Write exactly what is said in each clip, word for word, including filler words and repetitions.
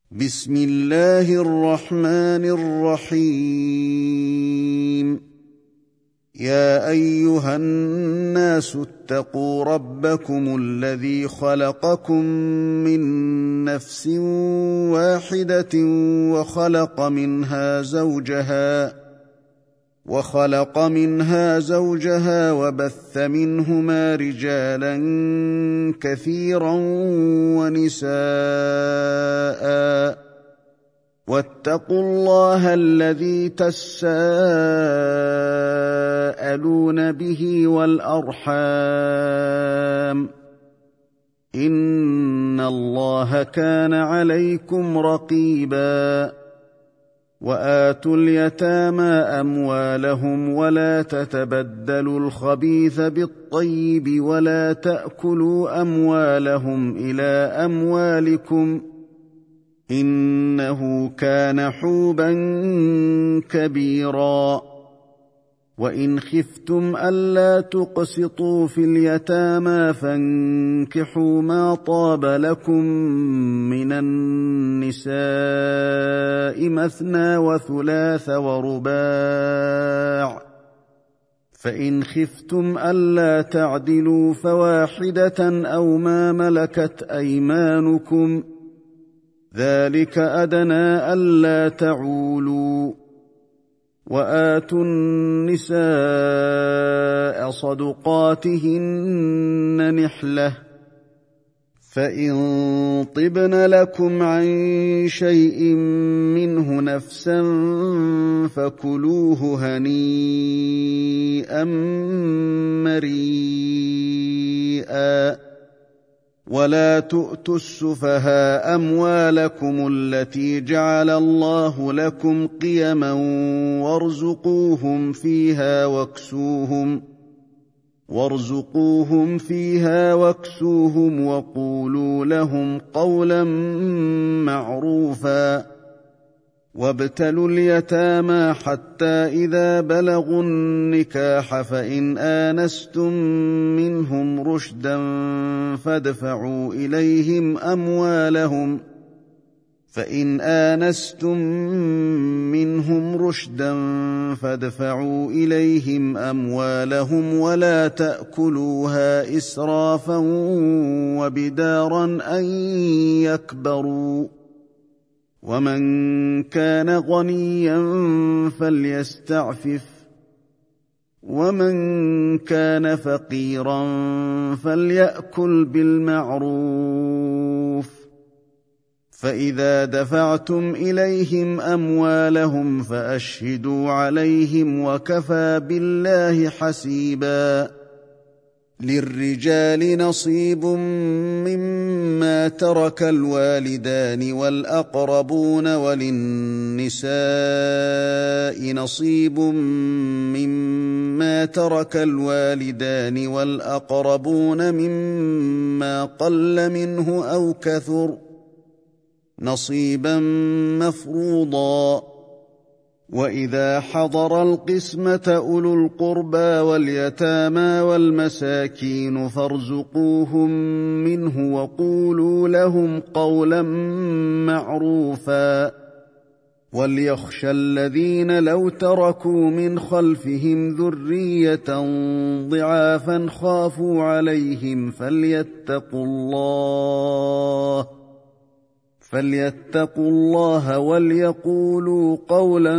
بسم الله الرحمن الرحيم. يا أيها الناس اتقوا ربكم الذي خلقكم من نفس واحدة وخلق منها زوجها وخلق منها زوجها وبث منهما رجالا كثيرا ونساء، واتقوا الله الذي تساءلون به والأرحام، إن الله كان عليكم رقيبا. وآتوا اليتامى أموالهم ولا تتبدلوا الخبيث بالطيب ولا تأكلوا أموالهم إلى أموالكم، إنه كان حوبا كبيرا. وإن خفتم ألا تقسطوا في اليتامى فانكحوا ما طاب لكم من النساء مثنى وثلاث ورباع، فإن خفتم ألا تعدلوا فواحدة أو ما ملكت أيمانكم، ذلك أدنى ألا تعولوا. وآتوا النساء صدقاتهن نحلة، فإن طبن لكم عن شيء منه نفسا فكلوه هنيئا مريئا. ولا تؤتوا السفهاء أموالكم التي جعل الله لكم قيما وارزقوهم فيها واكسوهم وارزقوهم فيها واكسوهم وقولوا لهم قولا معروفا. وابتلوا اليتامى حتى إذا بلغوا النكاح فإن آنستم منهم رشدا فادفعوا إليهم أموالهم فإن آنستم منهم رشدا فادفعوا إليهم أموالهم ولا تأكلوها إسرافا وبدارا أن يكبروا. ومن كان غنيا فليستعفف، ومن كان فقيرا فليأكل بالمعروف. فإذا دفعتم إليهم أموالهم فأشهدوا عليهم وكفى بالله حسيبا. للرجال نصيب مما ترك الوالدان والأقربون، وللنساء نصيب مما ترك الوالدان والأقربون مما قل منه أو كثر، نصيبا مفروضا. وإذا حضر القسمة أولو القربى واليتامى والمساكين فارزقوهم منه وقولوا لهم قولا معروفا. وليخشى الذين لو تركوا من خلفهم ذرية ضعافا خافوا عليهم فليتقوا الله فليتقوا الله وليقولوا قولا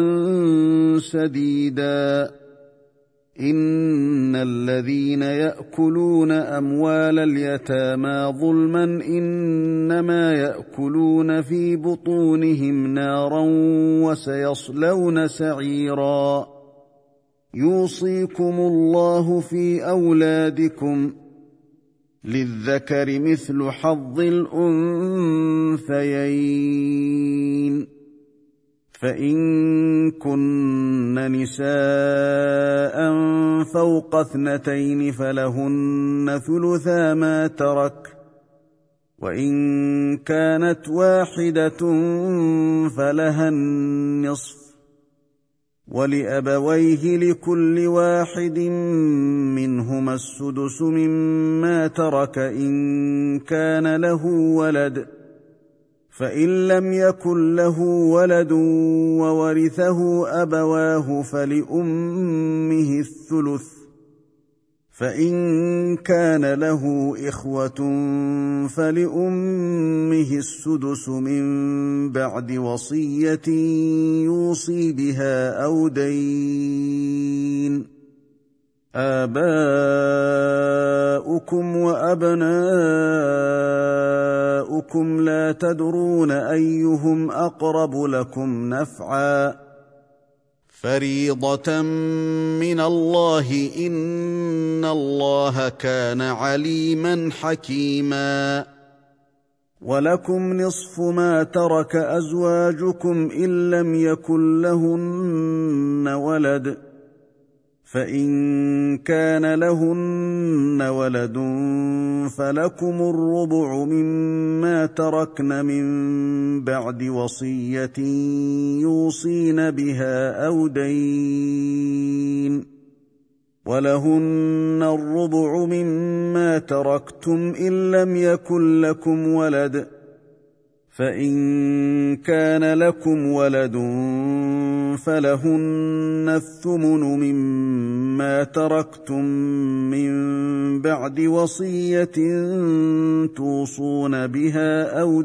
سديدا. إن الذين يأكلون أموال اليتامى ظلما إنما يأكلون في بطونهم نارا وسيصلون سعيرا. يوصيكم الله في أولادكم، للذكر مثل حظ الأنثيين. فإن كن نساء فوق اثنتين فلهن ثلثا ما ترك، وإن كانت واحدة فلها النصف، ولأبويه لكل واحد منهما السدس مما ترك إن كان له ولد، فإن لم يكن له ولد وورثه أبواه فلأمه الثلث، فإن كان له إخوة فلأمه السدس من بعد وصية يوصي بها أو دين. آباؤكم وأبناؤكم لا تدرون أيهم أقرب لكم نفعا، فريضة من الله، إن الله كان عليما حكيما. ولكم نصف ما ترك أزواجكم إن لم يكن لهن ولد، فإن كان لهن ولد فلكم الربع مما تركن من بعد وصية يوصين بها أو دين، ولهن الربع مما تركتم إن لم يكن لكم ولد، فإن كان لكم ولد فلهن الثمن مما تركتم من بعد وصية توصون بها أو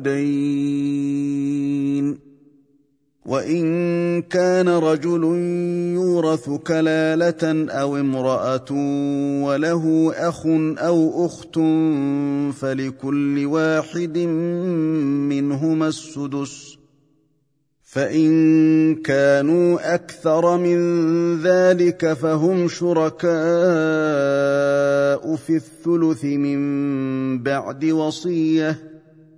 دين. وإن كان رجل يورث كلالة أو امرأة وله أخ أو أخت فلكل واحد منهما السدس، فإن كانوا أكثر من ذلك فهم شركاء في الثلث من بعد وصية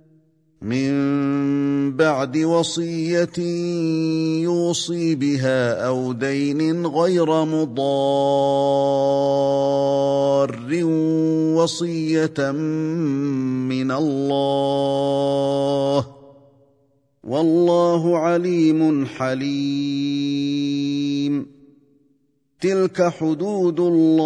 من بعد وصية يوصي بها أو دين غير مضار، وصية من الله، والله عليم حليم. تلك حدود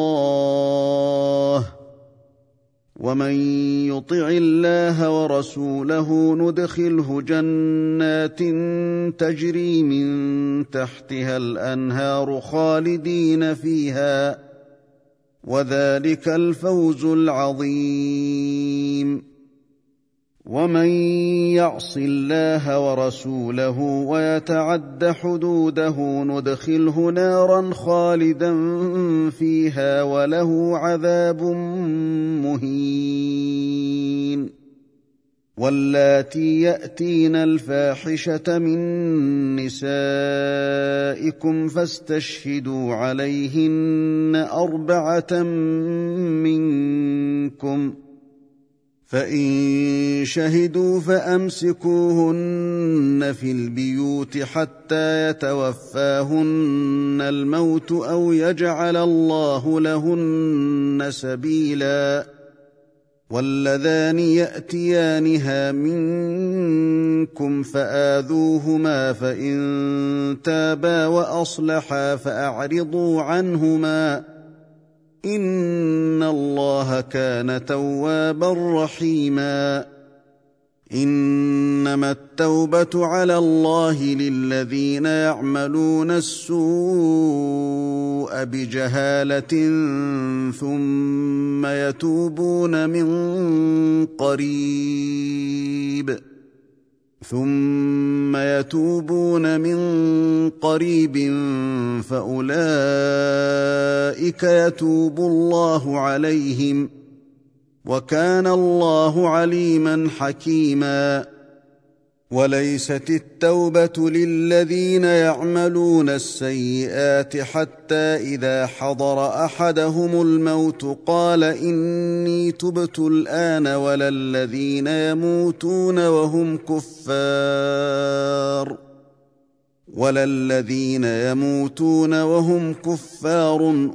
الله، ومن يطع الله ورسوله ندخله جنات تجري من تحتها الأنهار خالدين فيها، وذلك الفوز العظيم. ومن يعص الله ورسوله ويتعد حدوده ندخله نارا خالدا فيها وله عذاب مهين. واللاتي يأتين الفاحشة من نسائكم فاستشهدوا عليهن أربعة منكم، فإن شهدوا فأمسكوهن في البيوت حتى يتوفاهن الموت أو يجعل الله لهن سبيلا. واللذان يأتيانها منكم فآذوهما، فإن تابا وأصلحا فأعرضوا عنهما، إن الله كان توابا رحيما. إنما التوبة على الله للذين يعملون السوء بجهالة ثم يتوبون من قريب ثم يتوبون من قريب فأولئك يتوب الله عليهم، وكان الله عليما حكيما. وليست التوبة للذين يعملون السيئات حتى إذا حضر أحدهم الموت قال إني تبت الآن، ولا الذين يموتون وهم كفار ولا الذين يموتون وهم كفار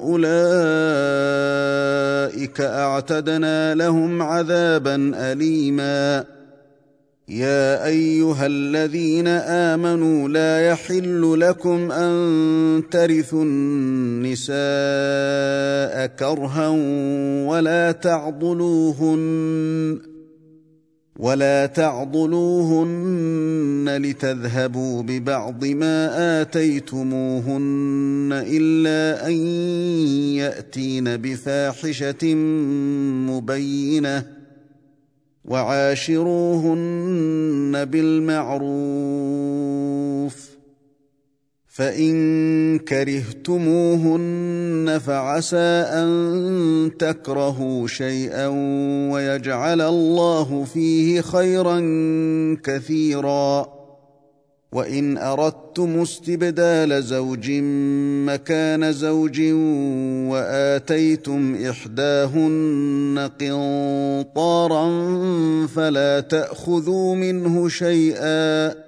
أولئك أعتدنا لهم عذابا أليما. يا أيها الذين آمنوا لا يحل لكم أن ترثوا النساء كرها ولا تعضلوهن ولا تعضلوهن لتذهبوا ببعض ما آتيتموهن إلا أن يأتين بفاحشة مبينة وعاشروهن بالمعروف فإن كرهتموهن فعسى أن تكرهوا شيئا ويجعل الله فيه خيرا كثيرا وإن أردتم استبدال زوج مكان زوج وآتيتم إحداهن قنطارا فلا تأخذوا منه شيئا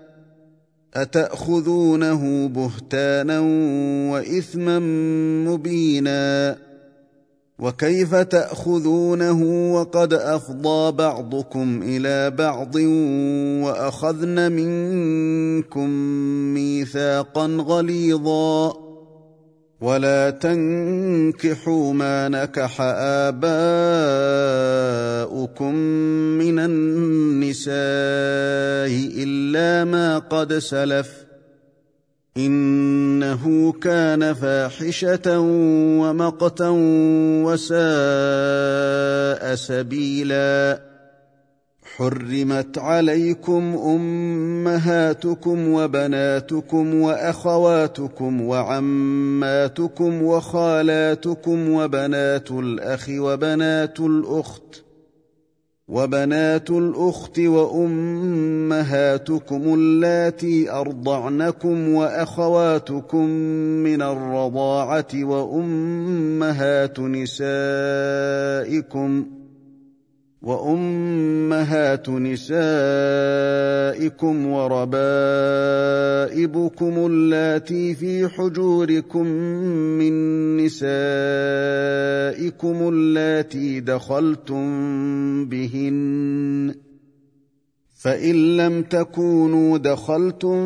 أتأخذونه بهتانا وإثما مبينا وكيف تأخذونه وقد أفضى بعضكم إلى بعض وأخذن منكم ميثاقا غليظا ولا تنكحوا ما نكح آباؤكم من النساء إلا ما قد سلف إنه كان فاحشة ومقتا وساء سبيلا حرمت عليكم أمهاتكم وبناتكم وأخواتكم وعماتكم وخالاتكم وبنات الأخ وبنات الأخت وبنات الأخت وأمهاتكم اللاتي أرضعنكم وأخواتكم من الرضاعة وأمهات نسائكم وأمهات نسائكم وربائبكم اللاتي في حجوركم من نسائكم اللاتي دخلتم بهن فإن لم تكونوا دخلتم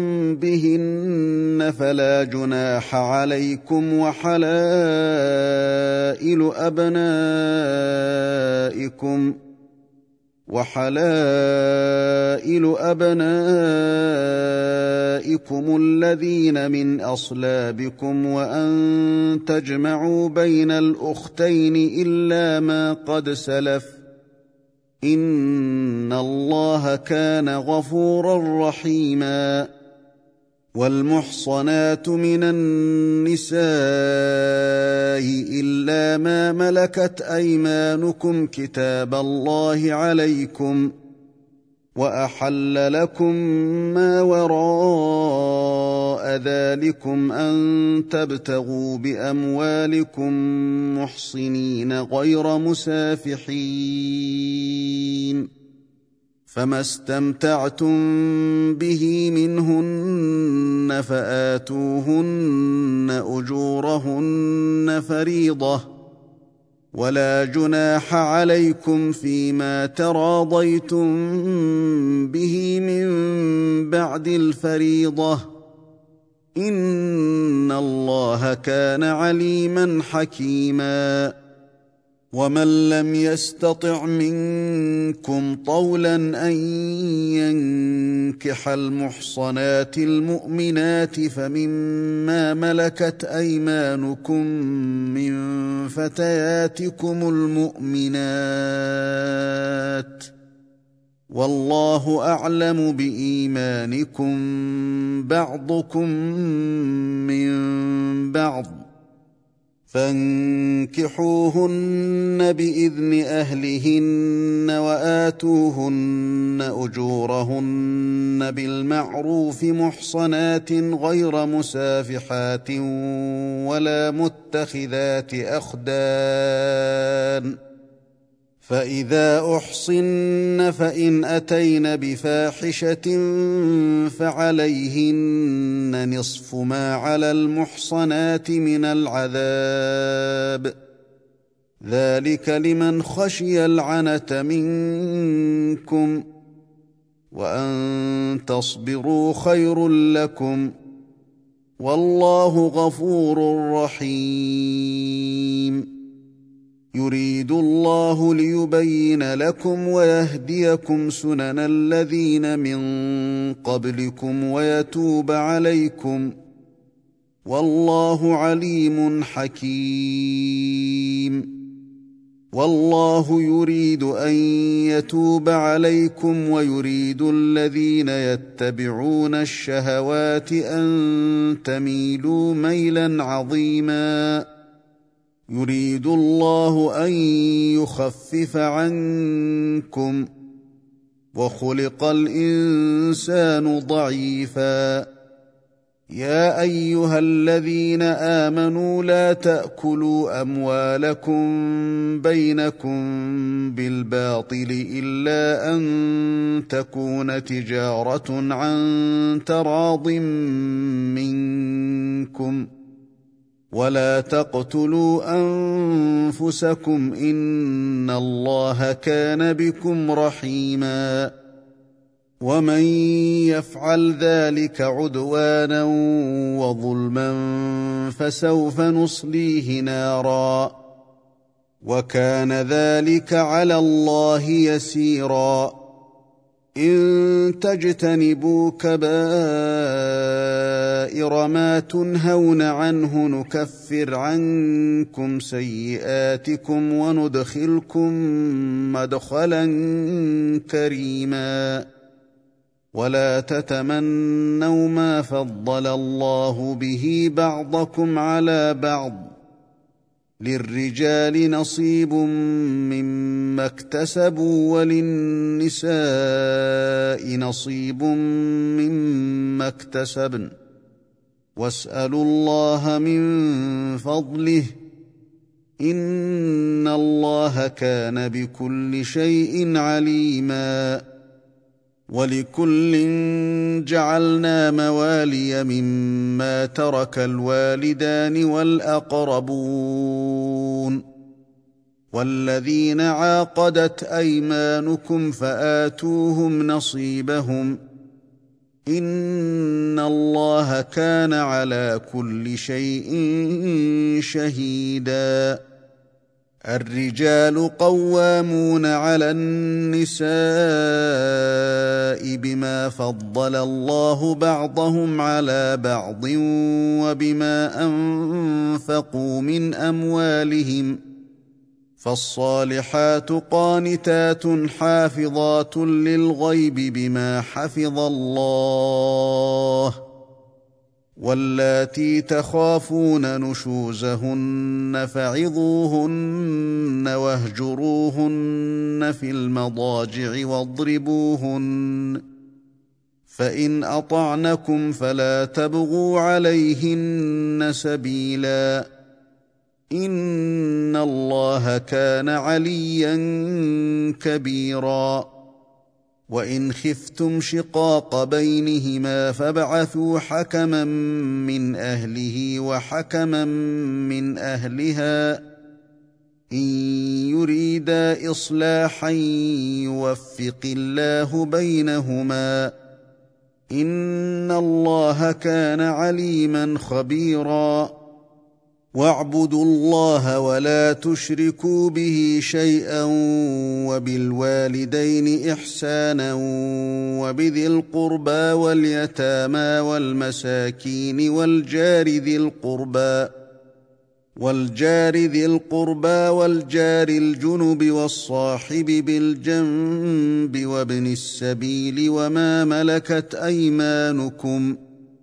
بهن فلا جناح عليكم وحلائل أبنائكم وحلائل أبنائكم الذين من أصلابكم وأن تجمعوا بين الأختين إلا ما قد سلف إن الله كان غفورا رحيما والمحصنات من النساء إلا ما ملكت أيمانكم كتاب الله عليكم وأحل لكم ما وراء ذلكم أن تبتغوا بأموالكم محصنين غير مسافحين فما استمتعتم به منهن فآتوهن أجورهن فريضة ولا جناح عليكم فيما تراضيتم به من بعد الفريضة إن الله كان عليما حكيما ومن لم يستطع منكم طولا أن ينكح المحصنات المؤمنات فمما ملكت أيمانكم من فتياتكم المؤمنات والله أعلم بإيمانكم بعضكم من بعض فانكحوهن بإذن أهلهن وآتوهن أجورهن بالمعروف محصنات غير مسافحات ولا متخذات أخدان فإذا أحصن فإن أتين بفاحشة فعليهن نصف ما على المحصنات من العذاب ذلك لمن خشي العنة منكم وأن تصبروا خير لكم والله غفور رحيم يريد الله ليبين لكم ويهديكم سنن الذين من قبلكم ويتوب عليكم، والله عليم حكيم. والله يريد أن يتوب عليكم ويريد الذين يتبعون الشهوات أن تميلوا ميلا عظيما. يريد الله أن يخفف عنكم، وخلق الإنسان ضعيفا. يا أيها الذين آمنوا لا تأكلوا أموالكم بينكم بالباطل إلا أن تكون تجارة عن تراض منكم، ولا تقتلوا أنفسكم إن الله كان بكم رحيما. ومن يفعل ذلك عدوانا وظلما فسوف نصليه نارا، وكان ذلك على الله يسيرا. إن تجتنبوا كبائر ما تنهون عنه نكفر عنكم سيئاتكم وندخلكم مدخلا كريما. ولا تتمنوا ما فضل الله به بعضكم على بعض، للرجال نصيب مما اكتسبوا وللنساء نصيب مما اكتسبن، واسألوا الله من فضله إن الله كان بكل شيء عليما. ولكل جعلنا موالي مما ترك الوالدان والأقربون والذين عاقدت أيمانكم فآتوهم نصيبهم إن الله كان على كل شيء شهيدا. الرجال قوامون على النساء بما فضل الله بعضهم على بعض وبما أنفقوا من أموالهم، فالصالحات قانتات حافظات للغيب بما حفظ الله، واللاتي تخافون نشوزهن فعظوهن واهجروهن في المضاجع واضربوهن، فإن أطعنكم فلا تبغوا عليهن سبيلا إن الله كان عليا كبيرا. وإن خفتم شقاق بينهما فابعثوا حكما من أهله وحكما من أهلها إن يريدا إصلاحا يوفق الله بينهما إن الله كان عليما خبيرا. واعبدوا الله ولا تشركوا به شيئا وبالوالدين إحسانا وبذي القربى واليتامى والمساكين والجار ذي القربى والجار ذي القربى والجار الجنب والصاحب بالجنب وابن السبيل وما ملكت أيمانكم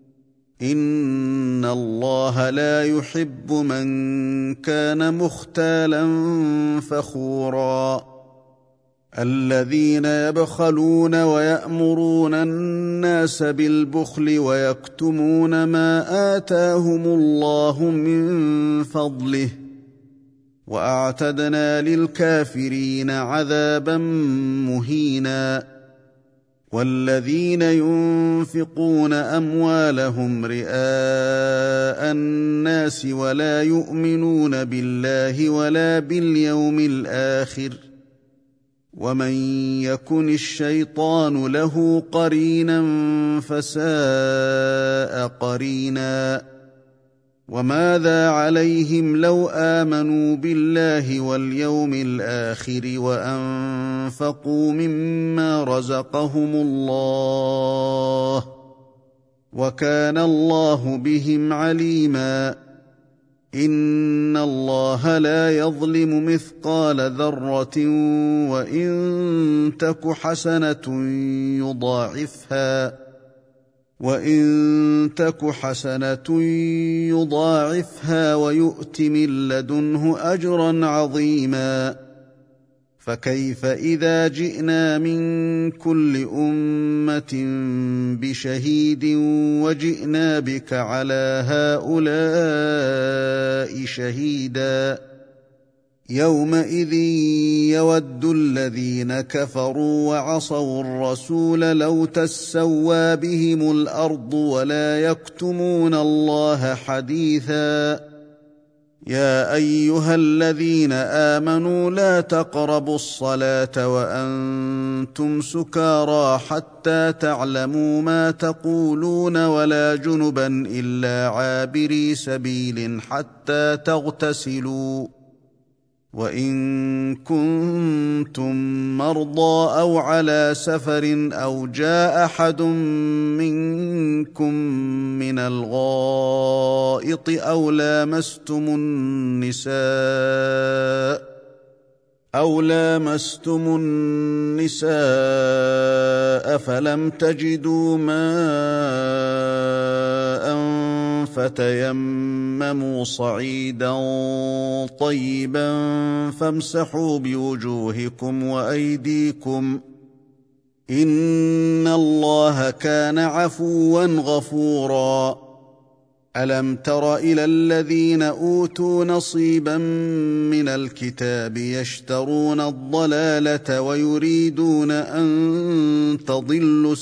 إن الله لا يحب من كان مختالا فخورا. الذين يبخلون ويأمرون الناس بالبخل ويكتمون ما آتاهم الله من فضله وأعتدنا للكافرين عذابا مهينا. والذين ينفقون أموالهم رئاء الناس ولا يؤمنون بالله ولا باليوم الآخر ومن يكن الشيطان له قرينا فساء قرينا. وماذا عليهم لو آمنوا بالله واليوم الآخر وأنفقوا مما رزقهم الله وكان الله بهم عليما إن الله لا يظلم مثقال ذرة وإن تك حسنة يضاعفها وإن تك حسنة يضاعفها ويؤت من لدنه أجرا عظيما فكيف إذا جئنا من كل أمة بشهيد وجئنا بك على هؤلاء شهيدا يومئذ يود الذين كفروا وعصوا الرسول لو تسوى بهم الأرض ولا يكتمون الله حديثا يا أيها الذين آمنوا لا تقربوا الصلاة وأنتم سكارى حتى تعلموا ما تقولون ولا جنبا إلا عابري سبيل حتى تغتسلوا وإن كنتم مرضى أو على سفر أو جاء أحد منكم من الغائط أو لامستم النساء أو لامستم النساء فلم تجدوا ماء فتيمموا صعيدا طيبا فامسحوا بوجوهكم وأيديكم إن الله كان عفوا غفورا ألم تر إلى الذين أوتوا نصيبا من الكتاب يشترون الضلالة ويريدون أن تضلوا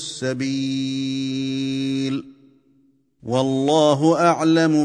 السبيل والله أعلم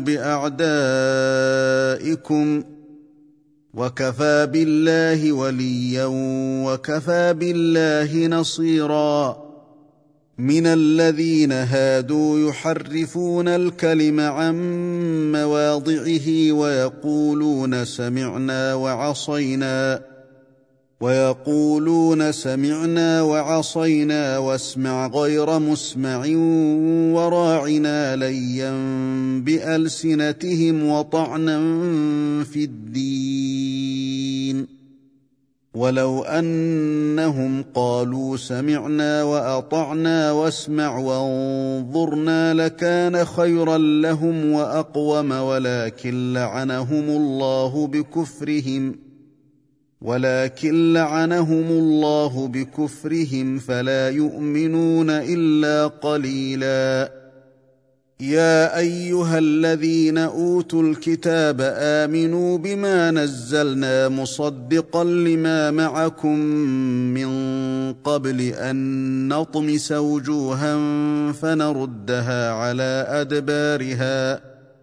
بأعدائكم وكفى بالله وليا وكفى بالله نصيرا من الذين هادوا يحرفون الكلم عن مواضعه ويقولون سمعنا وعصينا ويقولون سمعنا وعصينا واسمع غير مسمع وراعنا ليا بألسنتهم وطعنا في الدين ولو أنهم قالوا سمعنا وأطعنا واسمع وانظرنا لكان خيرا لهم وأقوم ولكن لعنهم الله بكفرهم ولكن لعنهم الله بكفرهم فلا يؤمنون إلا قليلا يا أيها الذين أوتوا الكتاب آمنوا بما نزلنا مصدقا لما معكم من قبل أن نطمس وجوها فنردها على أدبارها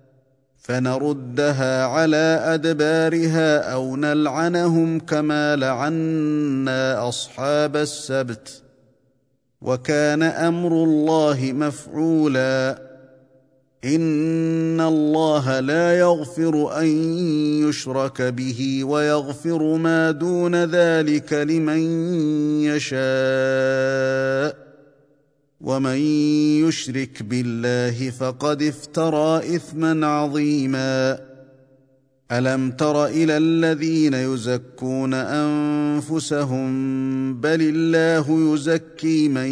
فنردها على أدبارها أو نلعنهم كما لعنا أصحاب السبت وكان أمر الله مفعولا إن الله لا يغفر أن يشرك به ويغفر ما دون ذلك لمن يشاء ومن يشرك بالله فقد افترى إثما عظيما ألم تر إلى الذين يزكون أنفسهم بل الله يزكي من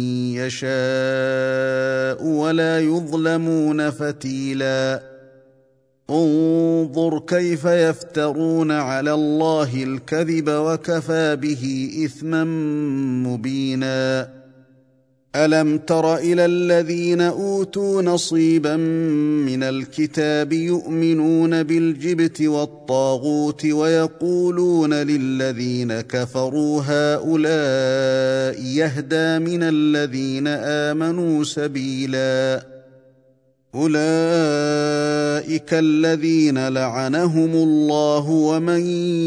يشاء ولا يظلمون فتيلا انظر كيف يفترون على الله الكذب وكفى به إثما مبينا ألم تر إلى الذين أوتوا نصيبا من الكتاب يؤمنون بالجبت والطاغوت ويقولون للذين كفروا هؤلاء يهدى من الذين آمنوا سبيلا أولئك الذين لعنهم الله ومن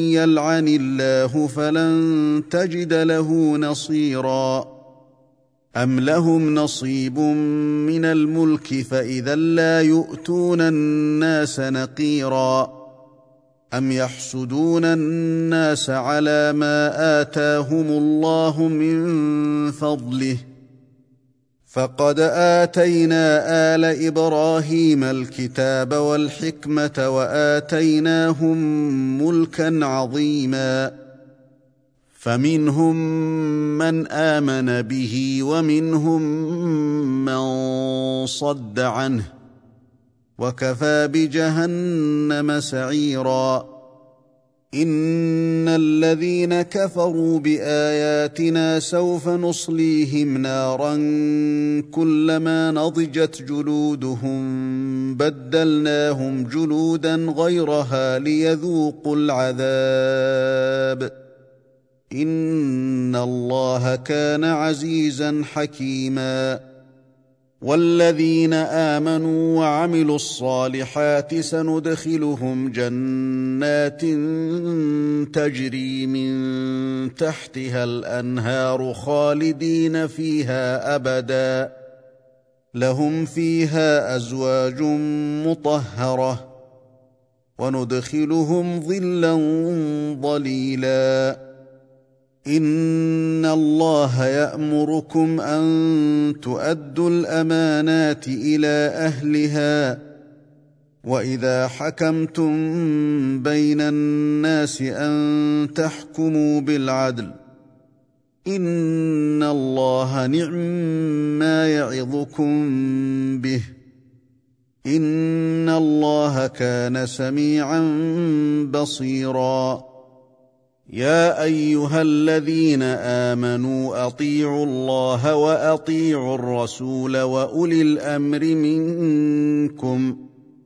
يلعن الله فلن تجد له نصيرا أم لهم نصيب من الملك فإذا لا يؤتون الناس نقيرا أم يحسدون الناس على ما آتاهم الله من فضله فقد آتينا آل إبراهيم الكتاب والحكمة وآتيناهم ملكا عظيما فمنهم من آمن به ومنهم من صد عنه وكفى بجهنم سعيرا إن الذين كفروا بآياتنا سوف نصليهم نارا كلما نضجت جلودهم بدلناهم جلودا غيرها ليذوقوا العذاب إن الله كان عزيزا حكيما والذين آمنوا وعملوا الصالحات سندخلهم جنات تجري من تحتها الأنهار خالدين فيها أبدا لهم فيها أزواج مطهرة وندخلهم ظلا ظليلا إن الله يأمركم أن تؤدوا الأمانات إلى أهلها وإذا حكمتم بين الناس أن تحكموا بالعدل إن الله نعم ما يعظكم به إن الله كان سميعا بصيرا يا أيها الذين آمنوا أطيعوا الله وأطيعوا الرسول وأولي الأمر منكم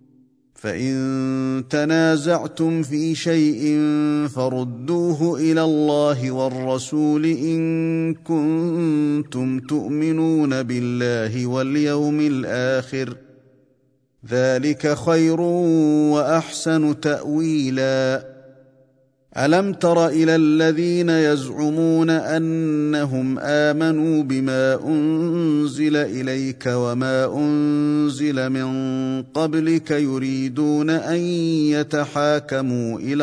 فإن تنازعتم في شيء فردوه إلى الله والرسول إن كنتم تؤمنون بالله واليوم الآخر ذلك خير وأحسن تأويلا ألم تر إلى الذين يزعمون أنهم آمنوا بما أنزل إليك وما أنزل من قبلك يريدون أن يتحاكموا إلى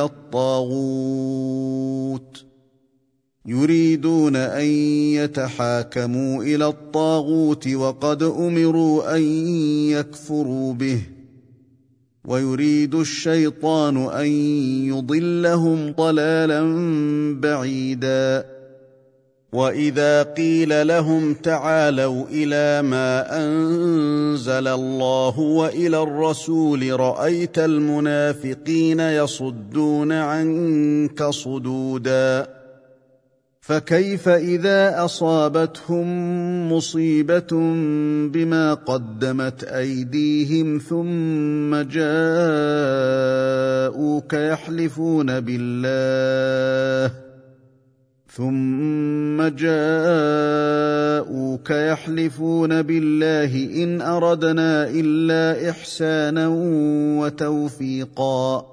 الطاغوت يريدون أن يتحاكموا إلى الطاغوت وقد أمروا أن يكفروا به ويريد الشيطان أن يضلهم ضلالا بعيدا وإذا قيل لهم تعالوا إلى ما أنزل الله وإلى الرسول رأيت المنافقين يصدون عنك صدودا فكيف إذا أصابتهم مصيبة بما قدمت أيديهم ثم جاءوك يحلفون بالله ثم جاءوك يحلفون بالله إن أردنا إلا إحسانا وتوفيقا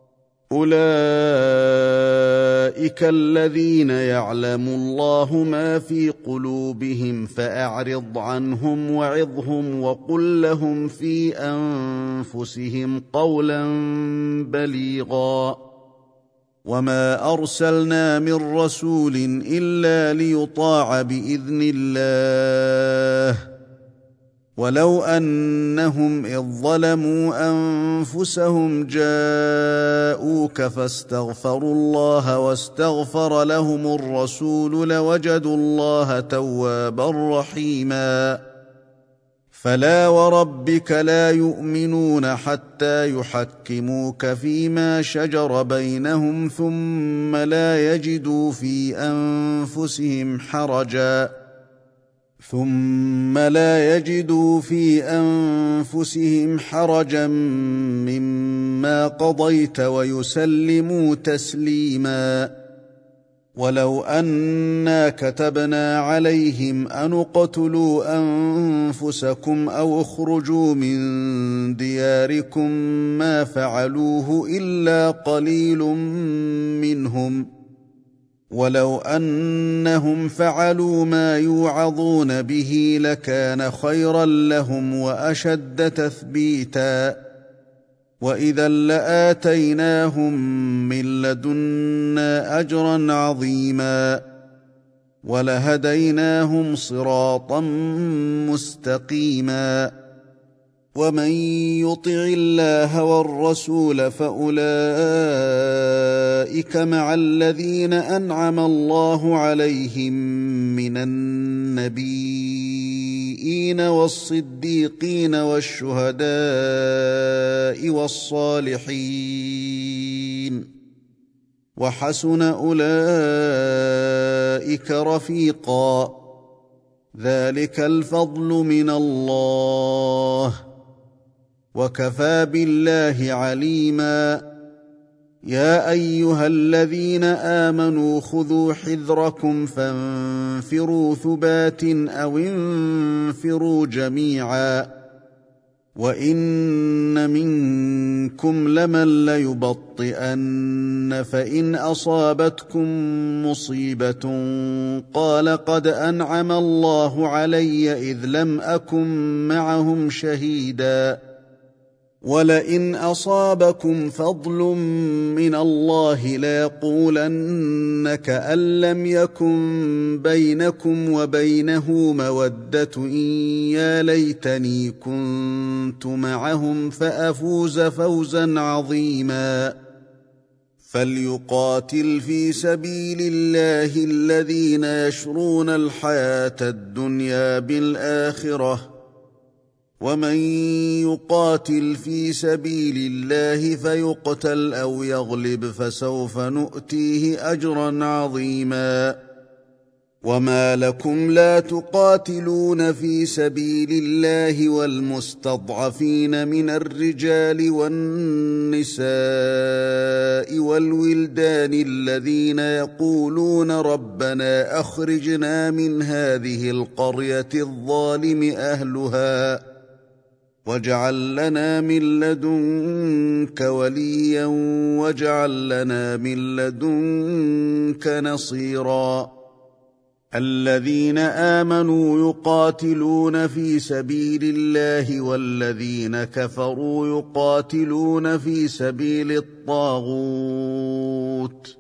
أولئك الذين يعلم الله ما في قلوبهم فأعرض عنهم وعظهم وقل لهم في أنفسهم قولا بليغا وما أرسلنا من رسول إلا ليطاع بإذن الله ولو أنهم إذ ظلموا أنفسهم جاءوك فاستغفروا الله واستغفر لهم الرسول لوجدوا الله توابا رحيما فلا وربك لا يؤمنون حتى يحكموك فيما شجر بينهم ثم لا يجدوا في أنفسهم حرجا ثم لا يجدوا في أنفسهم حرجا مما قضيت ويسلموا تسليما ولو أنا كتبنا عليهم أن اقتلوا أنفسكم أو اخرجوا من دياركم ما فعلوه إلا قليل منهم ولو أنهم فعلوا ما يوعظون به لكان خيرا لهم وأشد تثبيتا وإذا لآتيناهم من لدنا أجرا عظيما ولهديناهم صراطا مستقيما ومن يطع الله والرسول فأولئك مع الذين أنعم الله عليهم من النبيين والصديقين والشهداء والصالحين وحسن أولئك رفيقا ذلك الفضل من الله وكفى بالله عليما يا أيها الذين آمنوا خذوا حذركم فانفروا ثبات أو انفروا جميعا وإن منكم لمن ليبطئن فإن أصابتكم مصيبة قال قد أنعم الله علي إذ لم أكن معهم شهيدا ولئن أصابكم فضل من الله ليقولن كأن لم يكن بينكم وبينه مودة إن يا ليتني كنت معهم فأفوز فوزا عظيما فليقاتل في سبيل الله الذين يشرون الحياة الدنيا بالآخرة ومن يقاتل في سبيل الله فيقتل أو يغلب فسوف نؤتيه أجرا عظيما وما لكم لا تقاتلون في سبيل الله والمستضعفين من الرجال والنساء والولدان الذين يقولون ربنا أخرجنا من هذه القرية الظالم أهلها واجعل لنا من لدنك وليا واجعل لنا من لدنك نصيرا الذين آمنوا يقاتلون في سبيل الله والذين كفروا يقاتلون في سبيل الطاغوت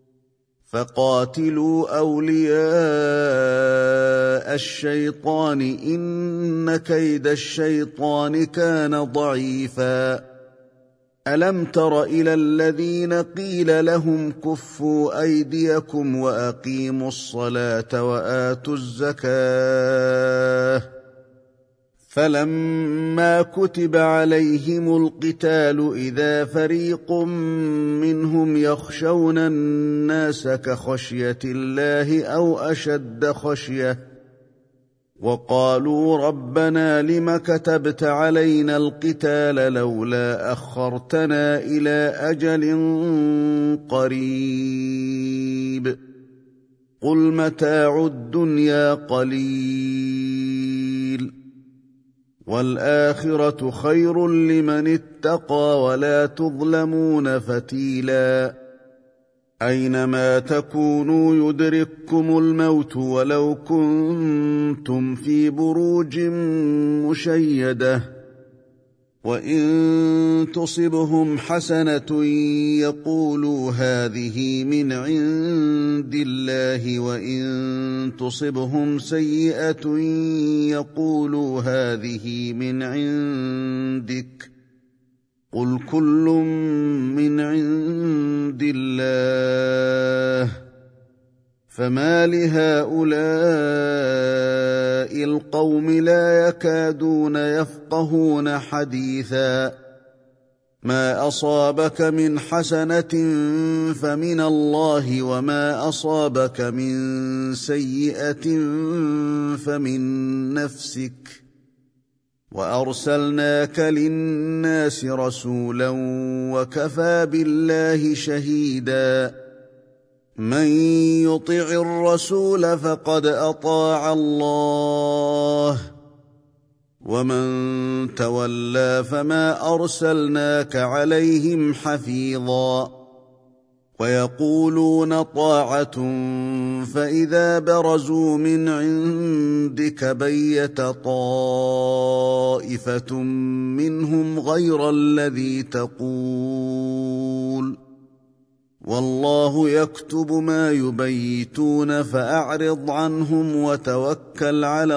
فقاتلوا أولياء الشيطان إن كيد الشيطان كان ضعيفا ألم تر إلى الذين قيل لهم كفوا أيديكم وأقيموا الصلاة وآتوا الزكاة فلما كتب عليهم القتال إذا فريق منهم يخشون الناس كخشية الله أو أشد خشية وقالوا ربنا لم كتبت علينا القتال لولا أخرتنا إلى أجل قريب قل متاع الدنيا قليل والآخرة خير لمن اتقى ولا تظلمون فتيلا أينما تكونوا يدرككم الموت ولو كنتم في بروج مشيدة وإن تصبهم حسنة يقولوا هذه من عند الله وإن تصبهم سيئة يقولوا هذه من عندك قل كل من عند الله فما لهؤلاء القوم لا يكادون يفقهون حديثا ما أصابك من حسنة فمن الله وما أصابك من سيئة فمن نفسك وأرسلناك للناس رسولا وكفى بالله شهيدا من يطع الرسول فقد أطاع الله ومن تولى فما أرسلناك عليهم حفيظا ويقولون طاعة فإذا برزوا من عندك بيت طائفة منهم غير الذي تقول والله يكتب ما يبيتون فأعرض عنهم وتوكل على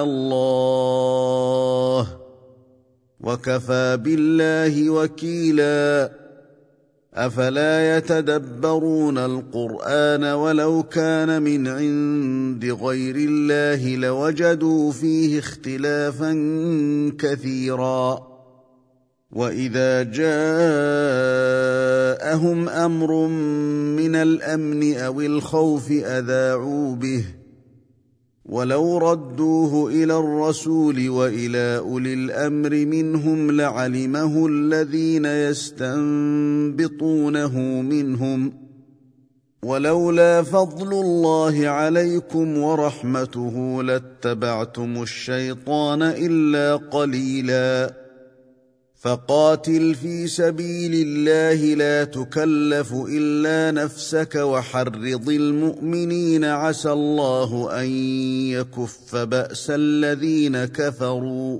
الله وكفى بالله وكيلا أفلا يتدبرون القرآن ولو كان من عند غير الله لوجدوا فيه اختلافا كثيرا وإذا جاءهم أمر من الأمن أو الخوف أذاعوا به ولو ردوه إلى الرسول وإلى أولي الأمر منهم لعلمه الذين يستنبطونه منهم ولولا فضل الله عليكم ورحمته لاتبعتم الشيطان إلا قليلا فقاتل في سبيل الله لا تكلف إلا نفسك وحرض المؤمنين عسى الله أن يكف بأس الذين كفروا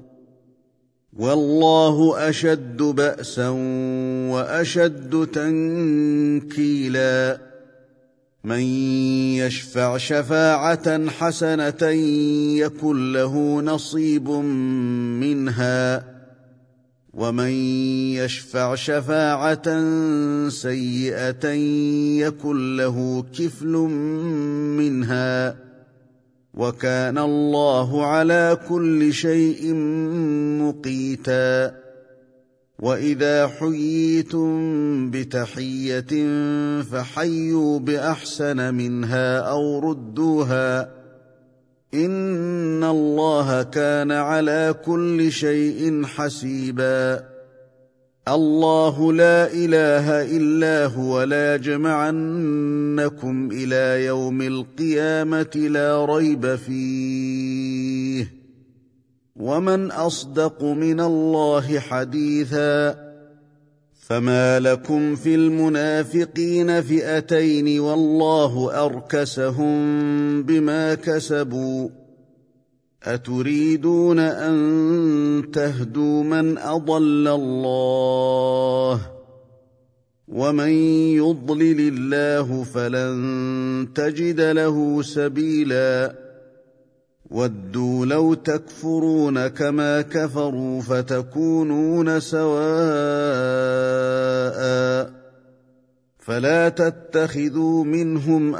والله أشد بأسا وأشد تنكيلا من يشفع شفاعة حسنة يكن له نصيب منها ومن يشفع شفاعة سيئة يكن له كفل منها وكان الله على كل شيء مقيتا وإذا حييتم بتحية فحيوا بأحسن منها أو ردوها إن الله كان على كل شيء حسيبا الله لا إله إلا هو لا يجمعنكم إلى يوم القيامة لا ريب فيه ومن أصدق من الله حديثا فما لكم في المنافقين فئتين والله أركسهم بما كسبوا أتريدون أن تهدوا من أضل الله ومن يضلل الله فلن تجد له سبيلا ودوا لو تكفرون كما كفروا فتكونون سواء فلا تتخذوا منهم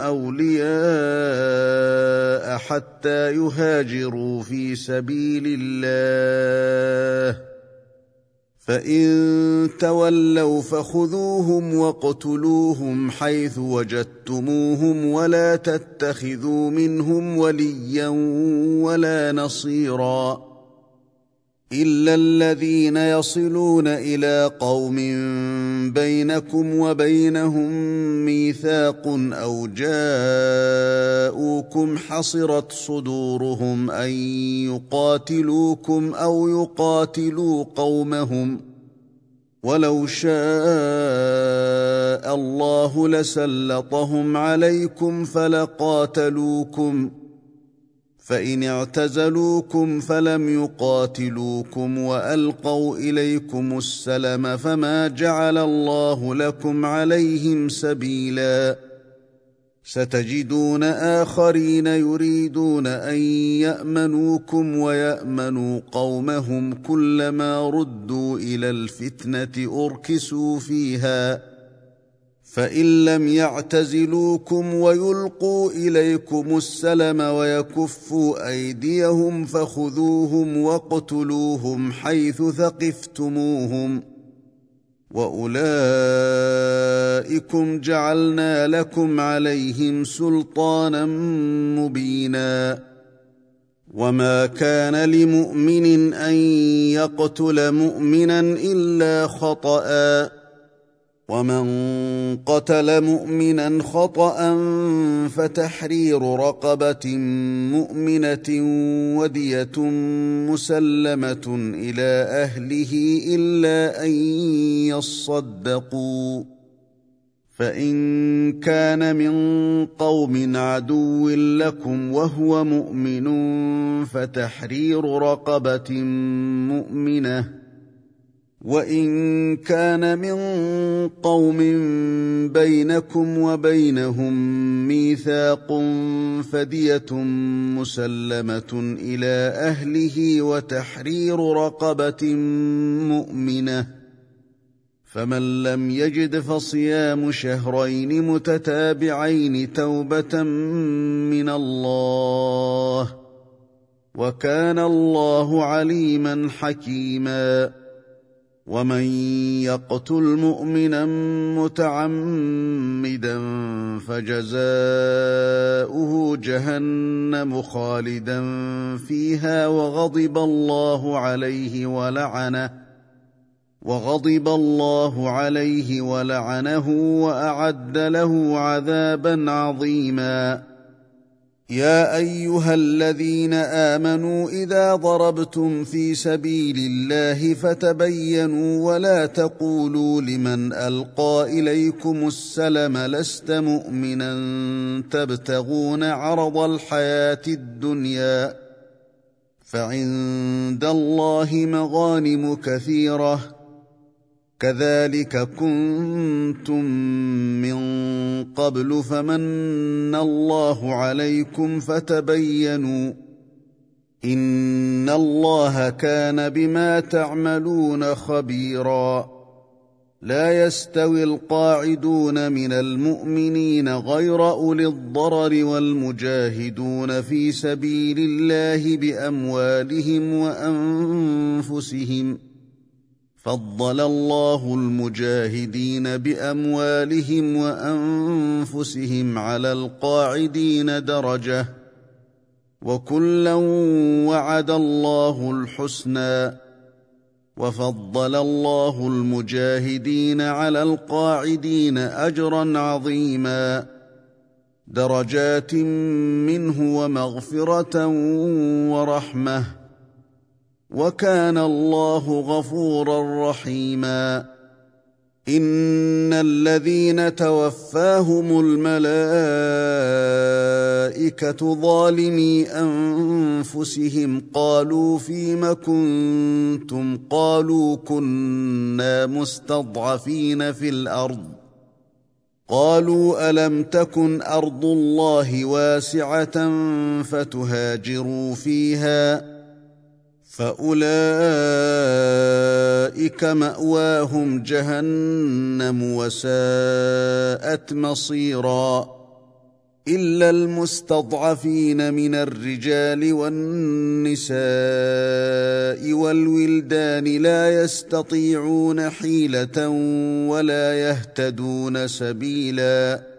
أولياء حتى يهاجروا في سبيل الله فإن تولوا فخذوهم واقتلوهم حيث وجدتموهم ولا تتخذوا منهم وليا ولا نصيرا إلا الذين يصلون إلى قوم بينكم وبينهم ميثاق أو جاءوكم حصرت صدورهم أن يقاتلوكم أو يقاتلوا قومهم ولو شاء الله لسلطهم عليكم فلقاتلوكم فإن اعتزلوكم فلم يقاتلوكم وألقوا إليكم السلم فما جعل الله لكم عليهم سبيلا ستجدون آخرين يريدون أن يأمنوكم ويأمنوا قومهم كلما ردوا إلى الفتنة أركسوا فيها فإن لم يعتزلوكم ويلقوا إليكم السلم ويكفوا أيديهم فخذوهم واقتلوهم حيث ثقفتموهم وأولئكم جعلنا لكم عليهم سلطانا مبينا وما كان لمؤمن أن يقتل مؤمنا إلا خطأ ومن قتل مؤمنا خطأ فتحرير رقبة مؤمنة ودية مسلمة إلى أهله إلا أن يصدقوا فإن كان من قوم عدو لكم وهو مؤمن فتحرير رقبة مؤمنة، وإن كان من قوم بينكم وبينهم ميثاق فدية مسلمة إلى أهله وتحرير رقبة مؤمنة، فمن لم يجد فصيام شهرين متتابعين توبة من الله، وكان الله عليما حكيما. ومن يقتل مؤمنا متعمدا فجزاؤه جهنم خالدا فيها وغضب الله عليه ولعنه وغضب الله عليه ولعنه وأعد له عذابا عظيما. يا أيها الذين آمنوا إذا ضربتم في سبيل الله فتبينوا ولا تقولوا لمن ألقى إليكم السلم لست مؤمنا تبتغون عرض الحياة الدنيا، فعند الله مغانم كثيرة، كذلك كنتم من قبل فمن الله عليكم فتبينوا، إن الله كان بما تعملون خبيرا. لا يستوي القاعدون من المؤمنين غير أولي الضرر والمجاهدون في سبيل الله بأموالهم وأنفسهم، فضل الله المجاهدين بأموالهم وأنفسهم على القاعدين درجة، وكلا وعد الله الحسنى، وفضل الله المجاهدين على القاعدين أجرا عظيما، درجات منه ومغفرة ورحمة، وكان الله غفورا رحيما. إن الذين توفاهم الملائكة ظالمي أنفسهم قالوا فيم كنتم قالوا كنا مستضعفين في الأرض قالوا ألم تكن أرض الله واسعة فتهاجروا فيها فأولئك مأواهم جهنم وساءت مصيرا. إلا المستضعفين من الرجال والنساء والولدان لا يستطيعون حيلة ولا يهتدون سبيلا،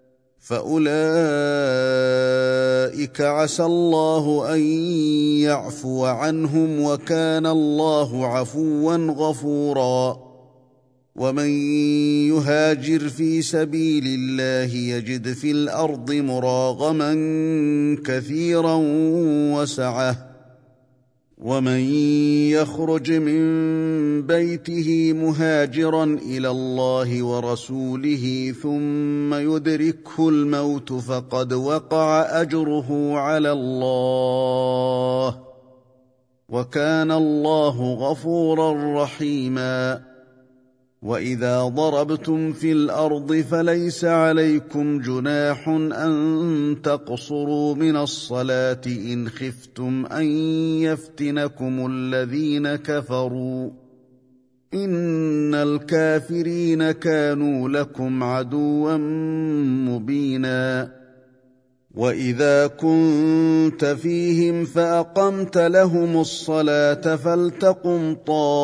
فأولئك عسى الله أن يعفو عنهم وكان الله عفوا غفورا. ومن يهاجر في سبيل الله يجد في الأرض مراغما كثيرا وسعة، ومن يخرج من بيته مهاجرا إلى الله ورسوله ثم يدركه الموت فقد وقع أجره على الله، وكان الله غفورا رحيما. وإذا ضربتم في الأرض فليس عليكم جناح أن تقصروا من الصلاة إن خفتم أن يفتنكم الذين كفروا، إن الكافرين كانوا لكم عدوا مبينا. وإذا كنت فيهم فأقمت لهم الصلاة فلتقم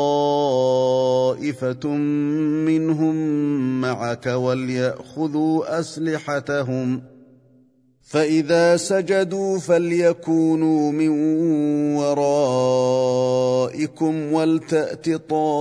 طائفة منهم معك وليأخذوا أسلحتهم، فإذا سجدوا فليكونوا من ورائكم ولتأت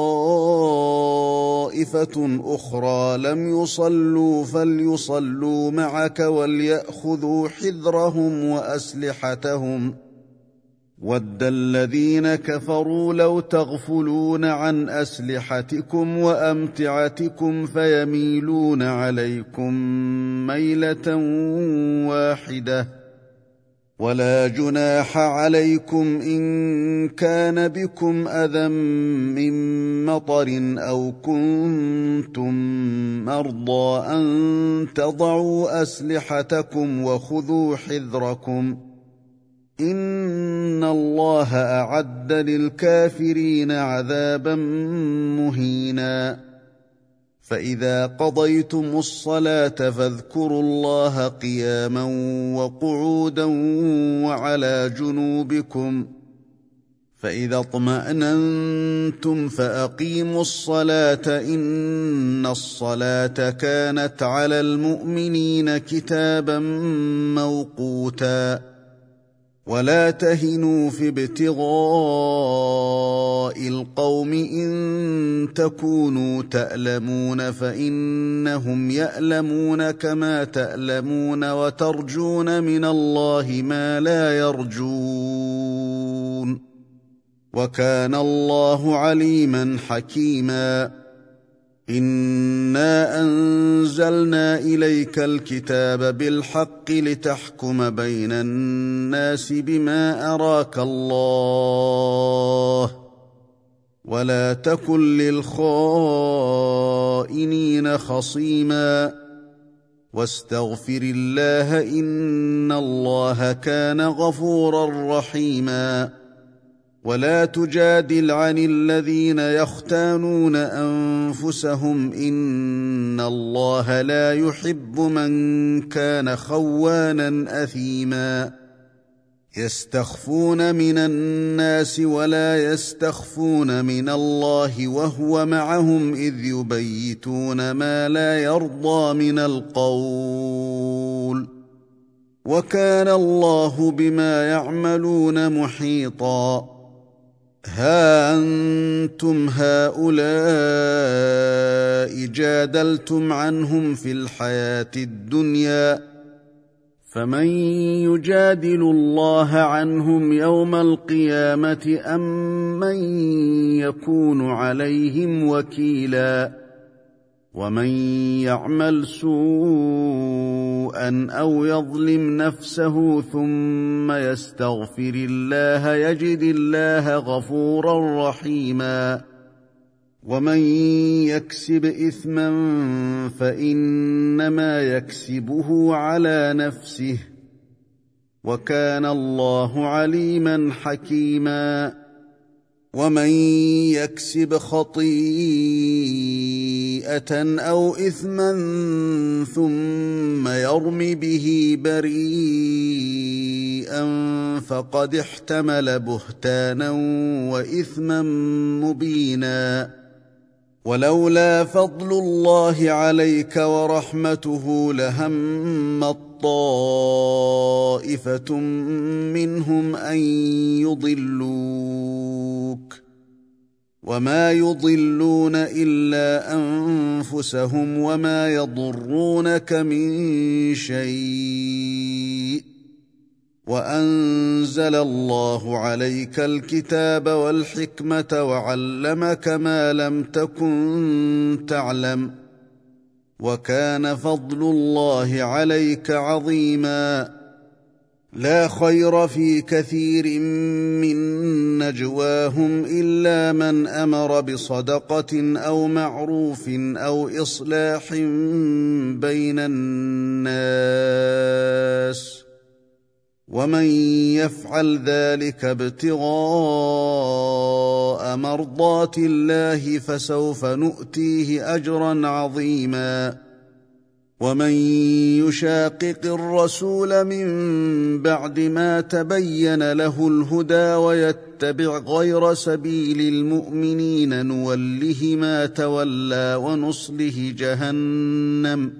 طائفة أخرى لم يصلوا فليصلوا معك وليأخذوا حذرهم وأسلحتهم، وَدَّ الَّذِينَ كَفَرُوا لَوْ تَغْفُلُونَ عَنْ أَسْلِحَتِكُمْ وَأَمْتِعَتِكُمْ فَيَمِيلُونَ عَلَيْكُمْ مَيْلَةً وَاحِدَةً وَلَا جُنَاحَ عَلَيْكُمْ إِن كَانَ بِكُمْ أَذًى مِّن مَّطَرٍ أَوْ كُنتُم مَّرْضَىٰ أَن تَضَعُوا أَسْلِحَتَكُمْ وَخُذُوا حِذْرَكُمْ ۗ إِنَّ اللَّهَ أَعَدَّ لِلْكَافِرِينَ عَذَابًا مُّهِينًا. فَإِذَا قَضَيْتُمُ الصَّلَاةَ فاذْكُرُوا اللَّهَ قِيَامًا وَقُعُودًا وَعَلَىٰ جُنُوبِكُمْ، فَإِذَا اطْمَأْنَنتُمْ فَأَقِيمُوا الصَّلَاةَ ۚ إِنَّ الصَّلَاةَ كَانَتْ عَلَى الْمُؤْمِنِينَ كِتَابًا مَّوْقُوتًا. وَلَا تَهِنُوا فِي ابْتِغَاءِ الْقَوْمِ إِن تَكُونُوا تَأْلَمُونَ فَإِنَّهُمْ يَأْلَمُونَ كَمَا تَأْلَمُونَ وَتَرْجُونَ مِنَ اللَّهِ مَا لَا يَرْجُونَ، وَكَانَ اللَّهُ عَلِيمًا حَكِيمًا. إِنَّا أَنزَلْنَا إِلَيْكَ الْكِتَابَ بِالْحَقِّ لِتَحْكُمَ بَيْنَ النَّاسِ بِمَا أَرَاكَ اللَّهُ، وَلَا تَكُن لِّلْخَائِنِينَ خَصِيمًا، وَاسْتَغْفِرِ اللَّهَ ۖ إِنَّ اللَّهَ كَانَ غَفُورًا رَّحِيمًا. وَلَا تُجَادِلْ عَنِ الَّذِينَ يَخْتَانُونَ أَنفُسَهُمْ ۖ إِنَّ اللَّهَ لَا يُحِبُّ مَن كَانَ خَوَّانًا أَثِيمًا. يَسْتَخْفُونَ مِنَ النَّاسِ وَلَا يَسْتَخْفُونَ مِنَ اللَّهِ وَهُوَ مَعَهُمْ إِذْ يُبَيِّتُونَ مَا لَا يَرْضَىٰ مِنَ الْقَوْلِ ۚ وَكَانَ اللَّهُ بِمَا يَعْمَلُونَ مُحِيطًا. هَا أَنتُمْ هَٰؤُلَاءِ جَادَلْتُمْ عَنْهُمْ فِي الْحَيَاةِ الدُّنْيَا، فَمَن يُجَادِلُ اللَّهَ عَنْهُمْ يَوْمَ الْقِيَامَةِ أَم مَّن يَكُونُ عَلَيْهِمْ وَكِيلًا؟ وَمَن يَعْمَلْ سُوءًا أَوْ يَظْلِمْ نَفْسَهُ ثُمَّ يَسْتَغْفِرِ اللَّهَ يَجِدِ اللَّهَ غَفُورًا رَّحِيمًا. وَمَن يَكْسِبْ إِثْمًا فَإِنَّمَا يَكْسِبُهُ عَلَىٰ نَفْسِهِ ۚ وَكَانَ اللَّهُ عَلِيمًا حَكِيمًا. وَمَن يَكْسِبْ خَطِيئَةً أَوْ إِثْمًا ثُمَّ يَرْمِ بِهِ بَرِيئًا فَقَدِ احْتَمَلَ بُهْتَانًا وَإِثْمًا مُّبِينًا. وَلَوْلَا فَضْلُ اللَّهِ عَلَيْكَ وَرَحْمَتُهُ لَهَمَّت طَّائِفَةٌ مِّنْهُمْ أَن يُضِلُّوكَ، وَمَا يُضِلُّونَ إِلَّا أَنفُسَهُمْ وَمَا يَضُرُّونَكَ مِن شَيْءٍ. وَأَنزَلَ اللَّهُ عَلَيْكَ الْكِتَابَ وَالْحِكْمَةَ وَعَلَّمَكَ مَا لَمْ تَكُن تَعْلَمُ، وَكَانَ فَضْلُ اللَّهِ عَلَيْكَ عَظِيمًا. لَا خَيْرَ فِي كَثِيرٍ مِّن نَّجْوَاهُمْ إِلَّا مَنْ أَمَرَ بِصَدَقَةٍ أَوْ مَعْرُوفٍ أَوْ إِصْلَاحٍ بَيْنَ النَّاسِ، وَمَن يَفْعَلْ ذَلِكَ ابْتِغَاءَ مَرْضَاتِ اللَّهِ فَسَوْفَ نُؤْتِيهِ أَجْرًا عَظِيمًا. وَمَن يُشَاقِقِ الرَّسُولَ مِن بَعْدِ مَا تَبَيَّنَ لَهُ الْهُدَىٰ وَيَتَّبِعْ غَيْرَ سَبِيلِ الْمُؤْمِنِينَ نُوَلِّهِ مَا تَوَلَّىٰ وَنُصْلِهِ جَهَنَّمَ ۖ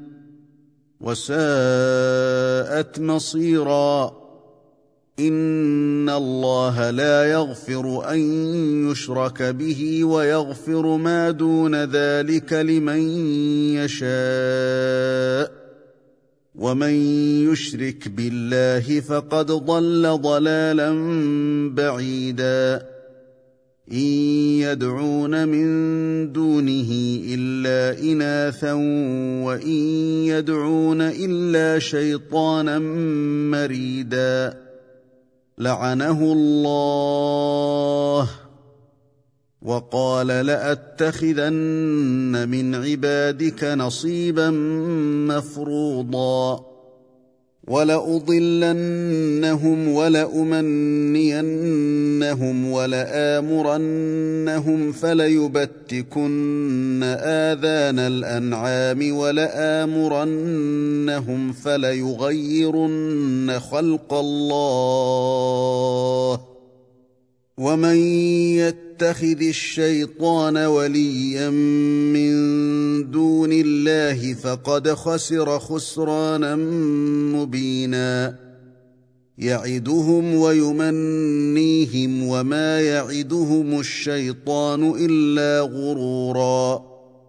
وَسَاءَتْ مَصِيرًا. إِنَّ اللَّهَ لَا يَغْفِرُ أَن يُشْرَكَ بِهِ وَيَغْفِرُ مَا دُونَ ذَلِكَ لِمَن يَشَاءُ، ومن يشرك بالله فقد ضل ضلالا بعيدا إن يدعون من دونه إلا إناثا وإن يدعون إلا شيطانا مريدا لعنه الله وقال لأتخذن من عبادك نصيبا مفروضا ولأضلنهم ولأمنينهم ولآمرنهم فليبتكن آذان الأنعام ولآمرنهم فليغيرن خلق الله ومن يتخذ الشيطان وليا من دون الله فقد خسر خسرانا مبينا يعدهم ويمنيهم وما يعدهم الشيطان إلا غرورا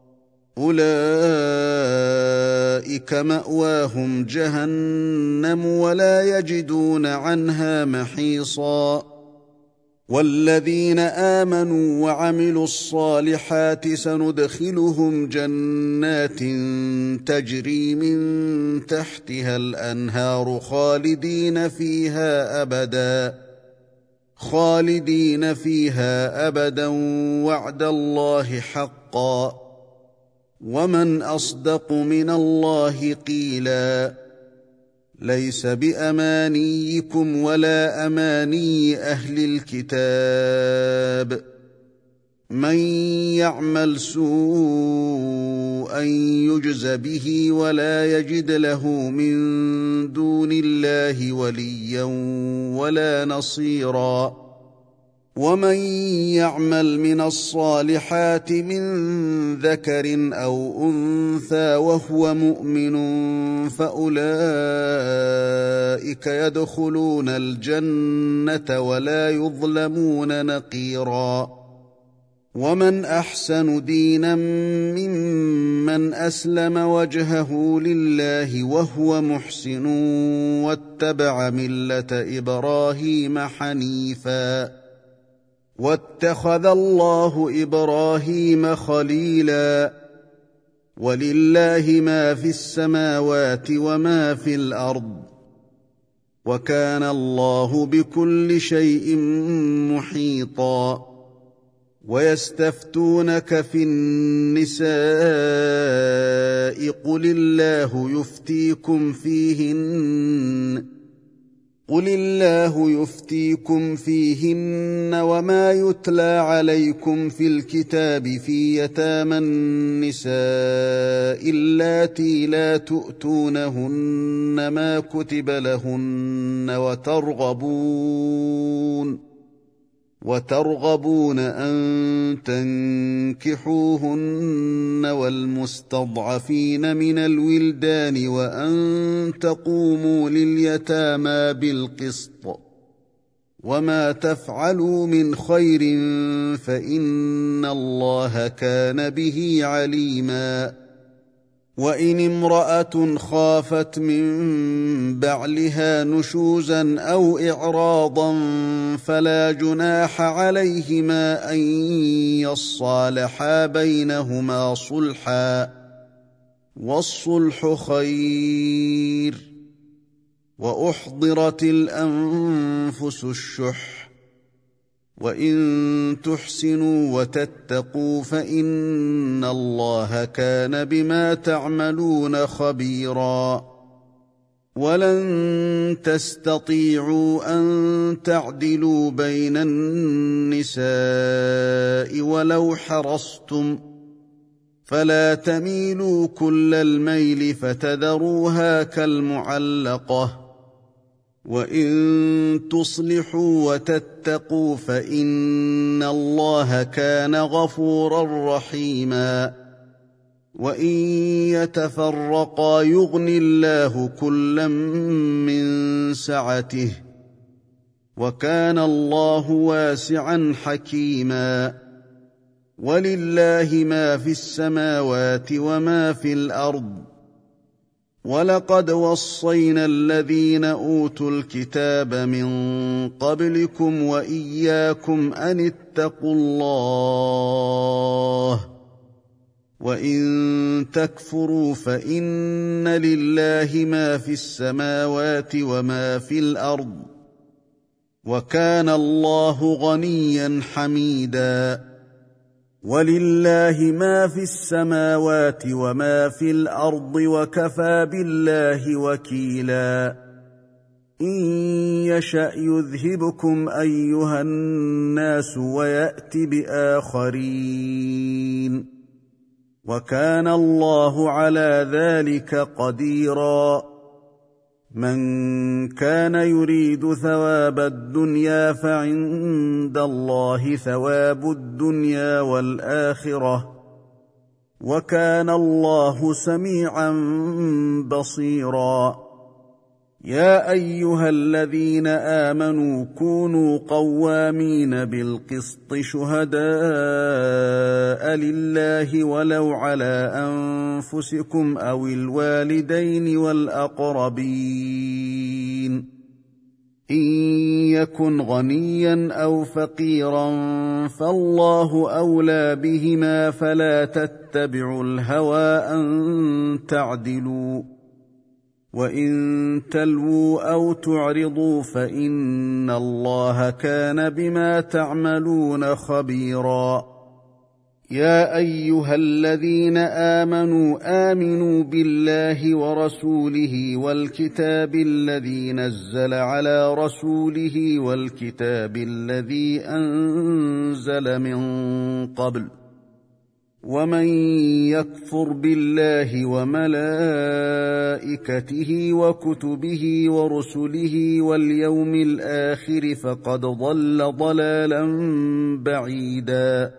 أولئك مأواهم جهنم ولا يجدون عنها محيصا والذين آمنوا وعملوا الصالحات سندخلهم جنات تجري من تحتها الأنهار خالدين فيها أبدا خالدين فيها أبدا وعد الله حقا ومن أصدق من الله قيلا ليس بأمانيكم ولا أماني أهل الكتاب من يعمل سوءا يجز به ولا يجد له من دون الله وليا ولا نصيرا ومن يعمل من الصالحات من ذكر أو أنثى وهو مؤمن فأولئك يدخلون الجنة ولا يظلمون نقيرا ومن أحسن دينا ممن أسلم وجهه لله وهو محسن واتبع ملة إبراهيم حنيفا واتخذ الله إبراهيم خليلا ولله ما في السماوات وما في الأرض وكان الله بكل شيء محيطا ويستفتونك في النساء قل الله يفتيكم فيهن قل الله يفتيكم فيهن وما يتلى عليكم في الكتاب في يتامى النساء اللاتي لا تؤتونهن ما كتب لهن وترغبون وترغبون أن تنكحوهن والمستضعفين من الولدان وأن تقوموا لليتامى بالقسط وما تفعلوا من خير فإن الله كان به عليما وإن امرأة خافت من بعلها نشوزا أو إعراضا فلا جناح عليهما أن يصالحا بينهما صلحا والصلح خير وأحضرت الأنفس الشح وإن تحسنوا وتتقوا فإن الله كان بما تعملون خبيرا ولن تستطيعوا أن تعدلوا بين النساء ولو حرصتم فلا تميلوا كل الميل فتذروها كالمعلقة وإن تصلحوا وتتقوا فإن الله كان غفورا رحيما وإن يتفرقا يغن الله كلا من سعته وكان الله واسعا حكيما ولله ما في السماوات وما في الأرض وَلَقَدْ وَصَّيْنَا الَّذِينَ أُوتُوا الْكِتَابَ مِن قَبْلِكُمْ وَإِيَّاكُمْ أَنِ اتَّقُوا اللَّهَ وَإِن تَكْفُرُوا فَإِنَّ لِلَّهِ مَا فِي السَّمَاوَاتِ وَمَا فِي الْأَرْضِ وَكَانَ اللَّهُ غَنِيًّا حَمِيدًا. وَلِلَّهِ مَا فِي السَّمَاوَاتِ وَمَا فِي الْأَرْضِ وَكَفَى بِاللَّهِ وَكِيلًا. إِن يَشَأْ يُذْهِبْكُمْ أَيُّهَا النَّاسُ وَيَأْتِ بِآخَرِينَ وَكَانَ اللَّهُ عَلَى ذَلِكَ قَدِيرًا. مَنْ كَانَ يُرِيدُ ثَوَابَ الدُّنْيَا فَعِندَ اللَّهِ ثَوَابُ الدُّنْيَا وَالْآخِرَةِ وَكَانَ اللَّهُ سَمِيعًا بَصِيرًا. يَا أَيُّهَا الَّذِينَ آمَنُوا كُونُوا قَوَّامِينَ بِالْقِسْطِ شُهَدَاءَ لِلَّهِ وَلَوْ عَلَىٰ أَنفُسِكُمْ أَوِ الْوَالِدَيْنِ وَالْأَقْرَبِينَ إِن يَكُنْ غَنِيًّا أَوْ فَقِيرًا فَاللَّهُ أَوْلَىٰ بِهِمَا فَلَا تَتَّبِعُوا الْهَوَىٰ أَن تَعْدِلُوا وَإِن تَلْوُوا أَوْ تُعْرِضُوا فَإِنَّ اللَّهَ كَانَ بِمَا تَعْمَلُونَ خَبِيرًا. يَا أَيُّهَا الَّذِينَ آمَنُوا آمِنُوا بِاللَّهِ وَرَسُولِهِ وَالْكِتَابِ الَّذِي نَزَّلَ عَلَىٰ رَسُولِهِ وَالْكِتَابِ الَّذِي أَنزَلَ مِن قَبْلُ وَمَن يَكْفُرْ بِاللَّهِ وَمَلَائِكَتِهِ وَكُتُبِهِ وَرُسُلِهِ وَالْيَوْمِ الْآخِرِ فَقَدْ ضَلَّ ضَلَالًا بَعِيدًا.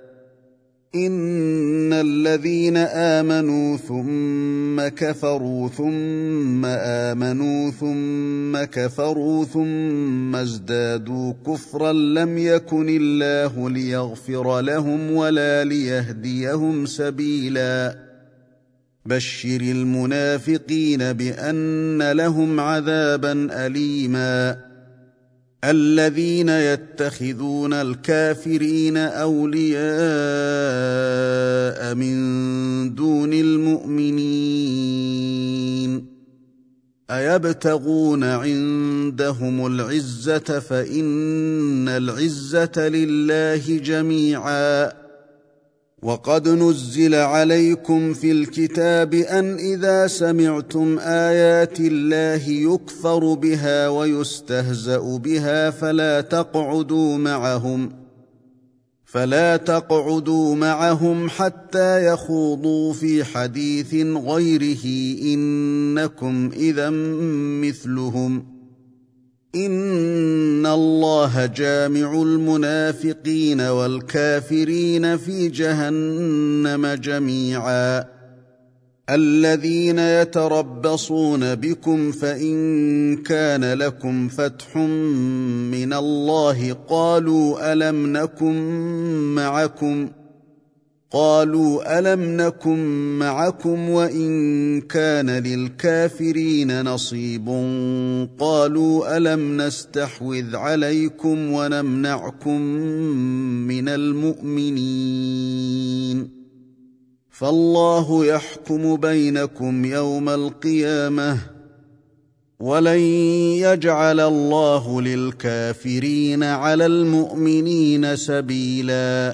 إِنَّ الَّذِينَ آمَنُوا ثُمَّ كَفَرُوا ثُمَّ آمَنُوا ثُمَّ كَفَرُوا ثُمَّ ازْدَادُوا كُفْرًا لَّمْ يَكُنِ اللَّهُ لِيَغْفِرَ لَهُمْ وَلَا لِيَهْدِيَهُمْ سَبِيلًا. بَشِّرِ الْمُنَافِقِينَ بِأَنَّ لَهُمْ عَذَابًا أَلِيمًا. الَّذِينَ يَتَّخِذُونَ الْكَافِرِينَ أَوْلِيَاءَ مِن دُونِ الْمُؤْمِنِينَ أَيَبْتَغُونَ عِندَهُمُ الْعِزَّةَ فَإِنَّ الْعِزَّةَ لِلَّهِ جَمِيعًا. وَقَدْ نُزِّلَ عَلَيْكُمْ فِي الْكِتَابِ أَنْ إِذَا سَمِعْتُمْ آيَاتِ اللَّهِ يُكْفَرُ بِهَا وَيُسْتَهْزَأُ بِهَا فَلَا تَقْعُدُوا مَعَهُمْ فَلَا تَقْعُدُوا مَعَهُمْ حَتَّى يَخُوضُوا فِي حَدِيثٍ غَيْرِهِ إِنَّكُمْ إِذًا مِثْلُهُمْ. إِنَّ اللَّهَ جَامِعُ الْمُنَافِقِينَ وَالْكَافِرِينَ فِي جَهَنَّمَ جَمِيعًا. الَّذِينَ يَتَرَبَّصُونَ بِكُمْ فَإِن كَانَ لَكُمْ فَتْحٌ مِّنَ اللَّهِ قَالُوا أَلَمْ نَكُن مَّعَكُمْ قالوا ألم نكن معكم وإن كان للكافرين نصيب قالوا ألم نستحوذ عليكم ونمنعكم من المؤمنين فالله يحكم بينكم يوم القيامة ولن يجعل الله للكافرين على المؤمنين سبيلا.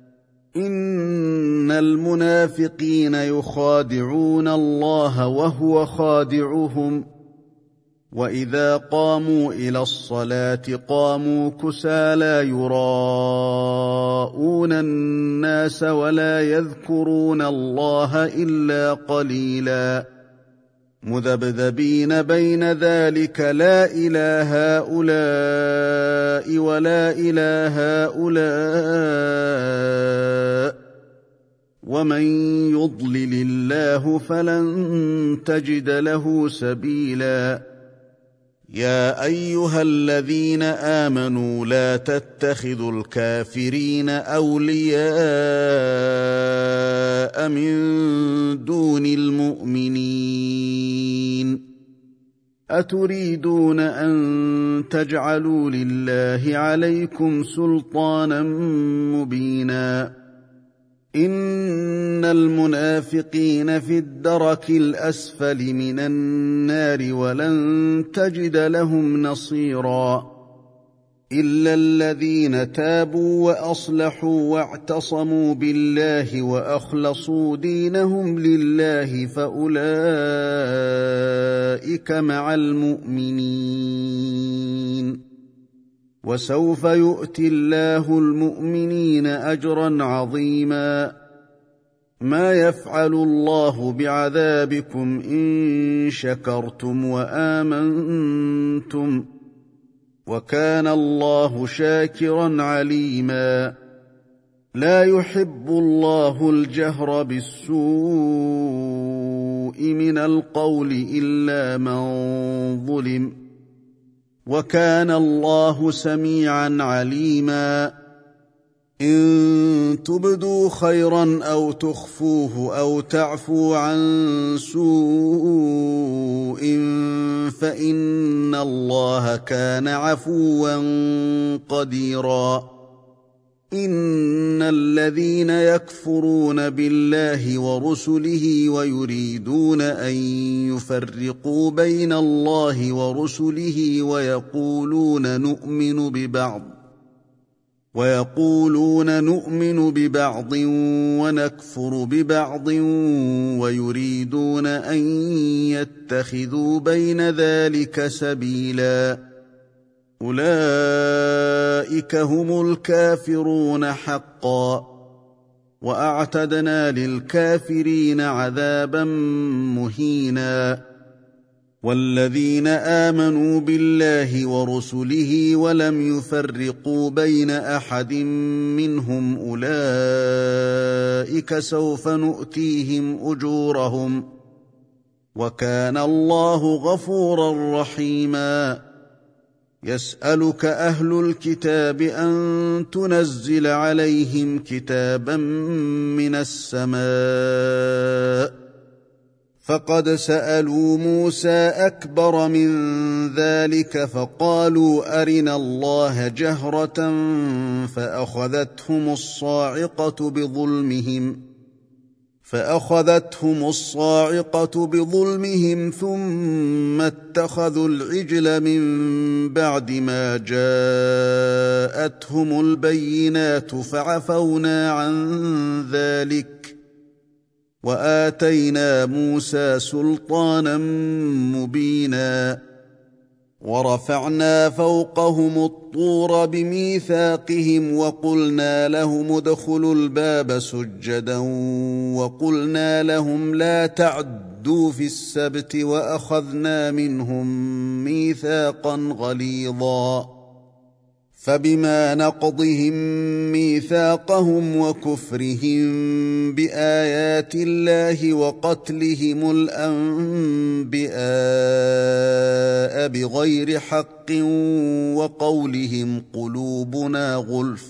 إن المنافقين يخادعون الله وهو خادعهم وإذا قاموا إلى الصلاة قاموا كسالى يراءون الناس ولا يذكرون الله إلا قليلا مذبذبين بين ذلك لا إلى هؤلاء ولا إلى هؤلاء ومن يضلل الله فلن تجد له سبيلا. يا أيها الذين آمنوا لا تتخذوا الكافرين أولياء من دون المؤمنين أتريدون أن تجعلوا لله عليكم سلطانا مبينا إن المنافقين في الدرك الأسفل من النار ولن تجد لهم نصيرا إلا الذين تابوا وأصلحوا واعتصموا بالله وأخلصوا دينهم لله فأولئك مع المؤمنين وسوف يؤتي الله المؤمنين أجرا عظيما ما يفعل الله بعذابكم إن شكرتم وآمنتم وكان الله شاكرا عليما لا يحب الله الجهر بالسوء من القول إلا من ظلم وكان الله سميعا عليما إن تبدوا خيرا أو تخفوه أو تعفوا عن سوء فإن الله كان عفوا قديرا إن الذين يكفرون بالله ورسله ويريدون أن يفرقوا بين الله ورسله ويقولون نؤمن ببعض ويقولون نؤمن ببعض ونكفر ببعض ويريدون أن يتخذوا بين ذلك سبيلا أولئك هم الكافرون حقا وأعتدنا للكافرين عذابا مهينا والذين آمنوا بالله ورسله ولم يفرقوا بين أحد منهم أولئك سوف نؤتيهم أجورهم وكان الله غفورا رحيما يسألك أهل الكتاب أن تنزل عليهم كتابا من السماء فقد سألوا موسى أكبر من ذلك فقالوا أرنا الله جهرة فأخذتهم الصاعقة بظلمهم فأخذتهم الصاعقة بظلمهم ثم اتخذوا العجل من بعد ما جاءتهم البينات فعفونا عن ذلك وآتينا موسى سلطانا مبينا ورفعنا فوقهم الطور بميثاقهم وقلنا لهم ادخلوا الباب سجدا وقلنا لهم لا تعدوا في السبت وأخذنا منهم ميثاقا غليظا فبما نقضهم ميثاقهم وكفرهم بآيات الله وقتلهم الأنبياء بغير حق وقولهم قلوبنا غلف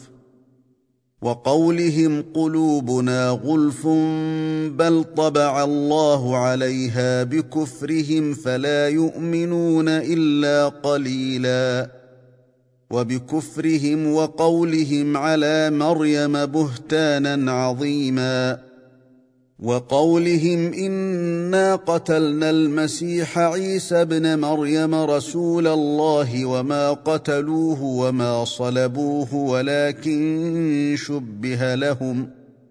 وقولهم قلوبنا غلف بل طبع الله عليها بكفرهم فلا يؤمنون إلا قليلا وبكفرهم وقولهم على مريم بهتانا عظيما وقولهم إنا قتلنا المسيح عيسى ابن مريم رسول الله وما قتلوه وما صلبوه ولكن شبه لهم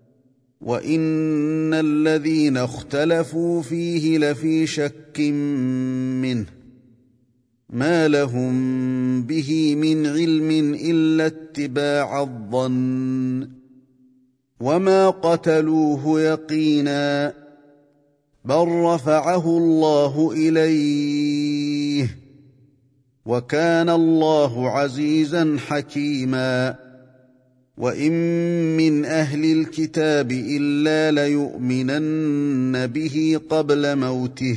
وإن الذين اختلفوا فيه لفي شك منه ما لهم به من علم إلا اتباع الظن وما قتلوه يقينا بل رفعه الله إليه وكان الله عزيزا حكيما وإن من أهل الكتاب إلا ليؤمنن به قبل موته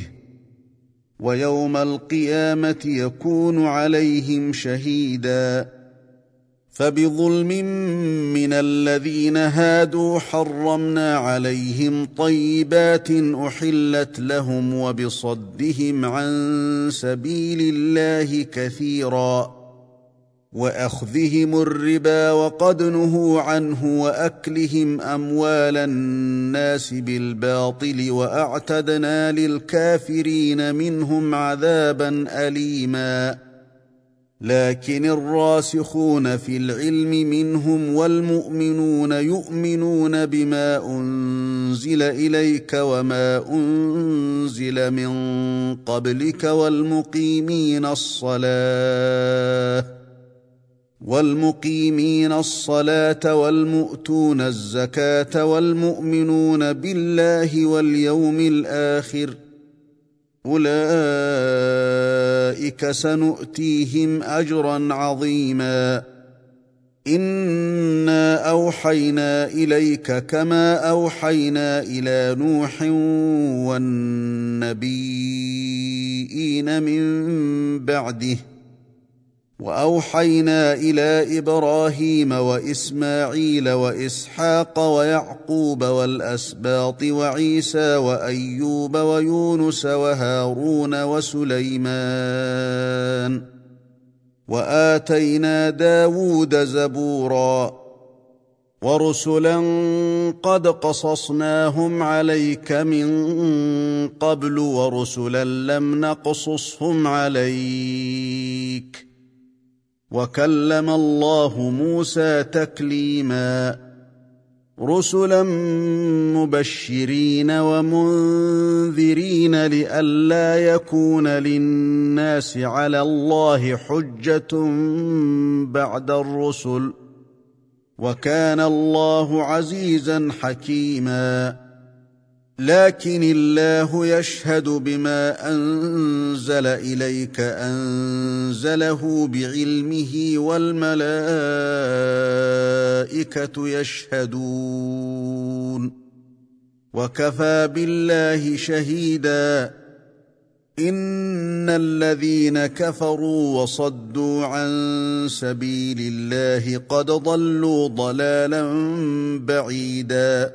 ويوم القيامة يكون عليهم شهيدا فبظلم من الذين هادوا حرمنا عليهم طيبات أحلت لهم وبصدهم عن سبيل الله كثيرا وأخذهم الربا وقد نهوا عنه وأكلهم أموال الناس بالباطل وأعتدنا للكافرين منهم عذابا أليما لكن الراسخون في العلم منهم والمؤمنون يؤمنون بما أنزل إليك وما أنزل من قبلك والمقيمين الصلاة والمقيمين الصلاة والمؤتون الزكاة والمؤمنون بالله واليوم الآخر أولئك سنؤتيهم أجرا عظيما إنا أوحينا إليك كما أوحينا إلى نوح والنبيين من بعده وأوحينا إلى إبراهيم وإسماعيل وإسحاق ويعقوب والأسباط وعيسى وأيوب ويونس وهارون وسليمان وآتينا داود زبورا ورسلا قد قصصناهم عليك من قبل ورسلا لم نقصصهم عليك وكلم الله موسى تكليما رسلا مبشرين ومنذرين لئلا يكون للناس على الله حجة بعد الرسل وكان الله عزيزا حكيما لكن الله يشهد بما أنزل إليك أنزله بعلمه والملائكة يشهدون وكفى بالله شهيدا إن الذين كفروا وصدوا عن سبيل الله قد ضلوا ضلالا بعيدا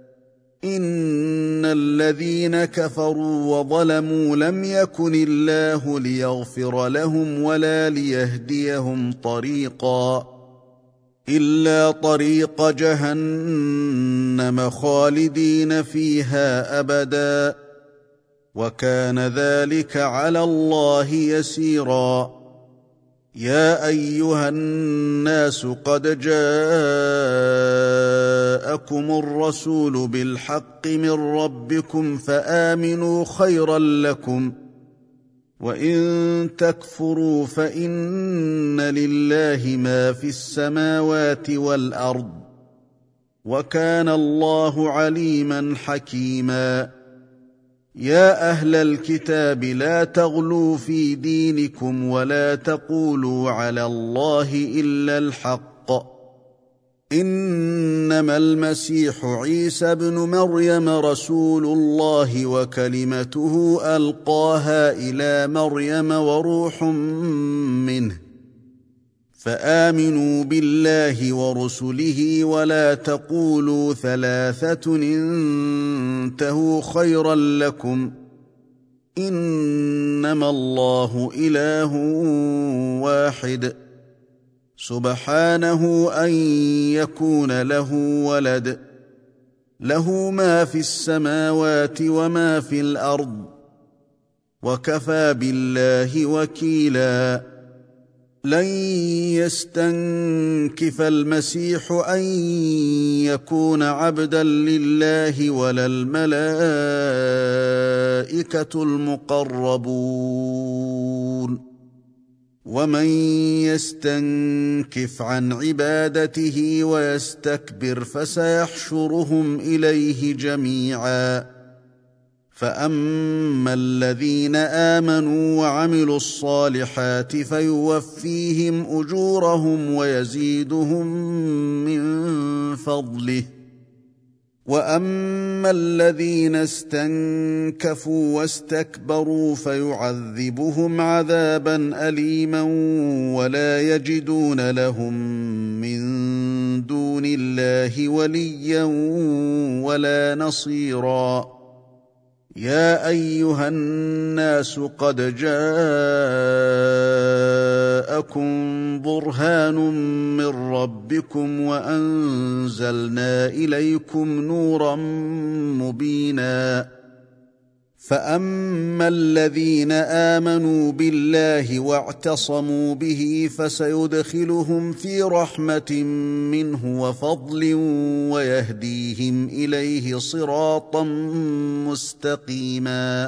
إن الذين كفروا وظلموا لم يكن الله ليغفر لهم ولا ليهديهم طريقا إلا طريق جهنم خالدين فيها أبدا وكان ذلك على الله يسيرا يا أيها الناس قد جاءكم الرسول بالحق من ربكم فآمنوا خيرا لكم وإن تكفروا فإن لله ما في السماوات والأرض وكان الله عليما حكيما يا أهل الكتاب لا تغلوا في دينكم ولا تقولوا على الله إلا الحق إنما المسيح عيسى ابن مريم رسول الله وكلمته ألقاها إلى مريم وروح منه فآمنوا بالله ورسله ولا تقولوا ثلاثة انتهوا خيرا لكم إنما الله إله واحد سبحانه أن يكون له ولد له ما في السماوات وما في الأرض وكفى بالله وكيلا لن يستنكف المسيح أن يكون عبدا لله ولا الملائكة المقربون ومن يستنكف عن عبادته ويستكبر فسيحشرهم إليه جميعا فأما الذين آمنوا وعملوا الصالحات فيوفيهم أجورهم ويزيدهم من فضله واما الذين استنكفوا واستكبروا فيعذبهم عذابا اليما ولا يجدون لهم من دون الله وليا ولا نصيرا. يا ايها الناس قد جاءكم برهان من ربكم وانزلنا اليكم نورا مبينا. فاما الذين امنوا بالله واعتصموا به فسيدخلهم في رحمه منه وفضل ويهديهم اليه صراطا مستقيما.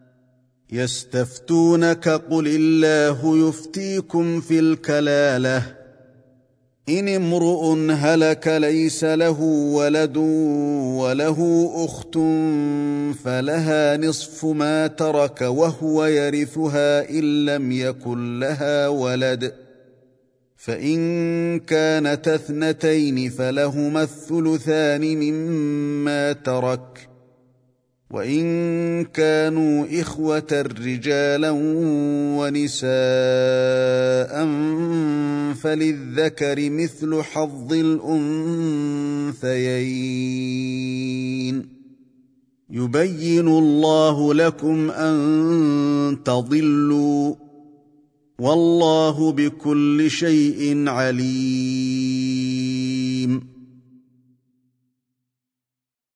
يستفتونك قل الله يفتيكم في الكلاله إن امرؤ هلك ليس له ولد وله أخت فلها نصف ما ترك وهو يرثها إن لم يكن لها ولد، فإن كانت اثنتين فلهما الثلثان مما ترك، وإن كانوا إخوة رجالا ونساء فللذكر مثل حظ الأنثيين. يبين الله لكم أن تضلوا والله بكل شيء عليم.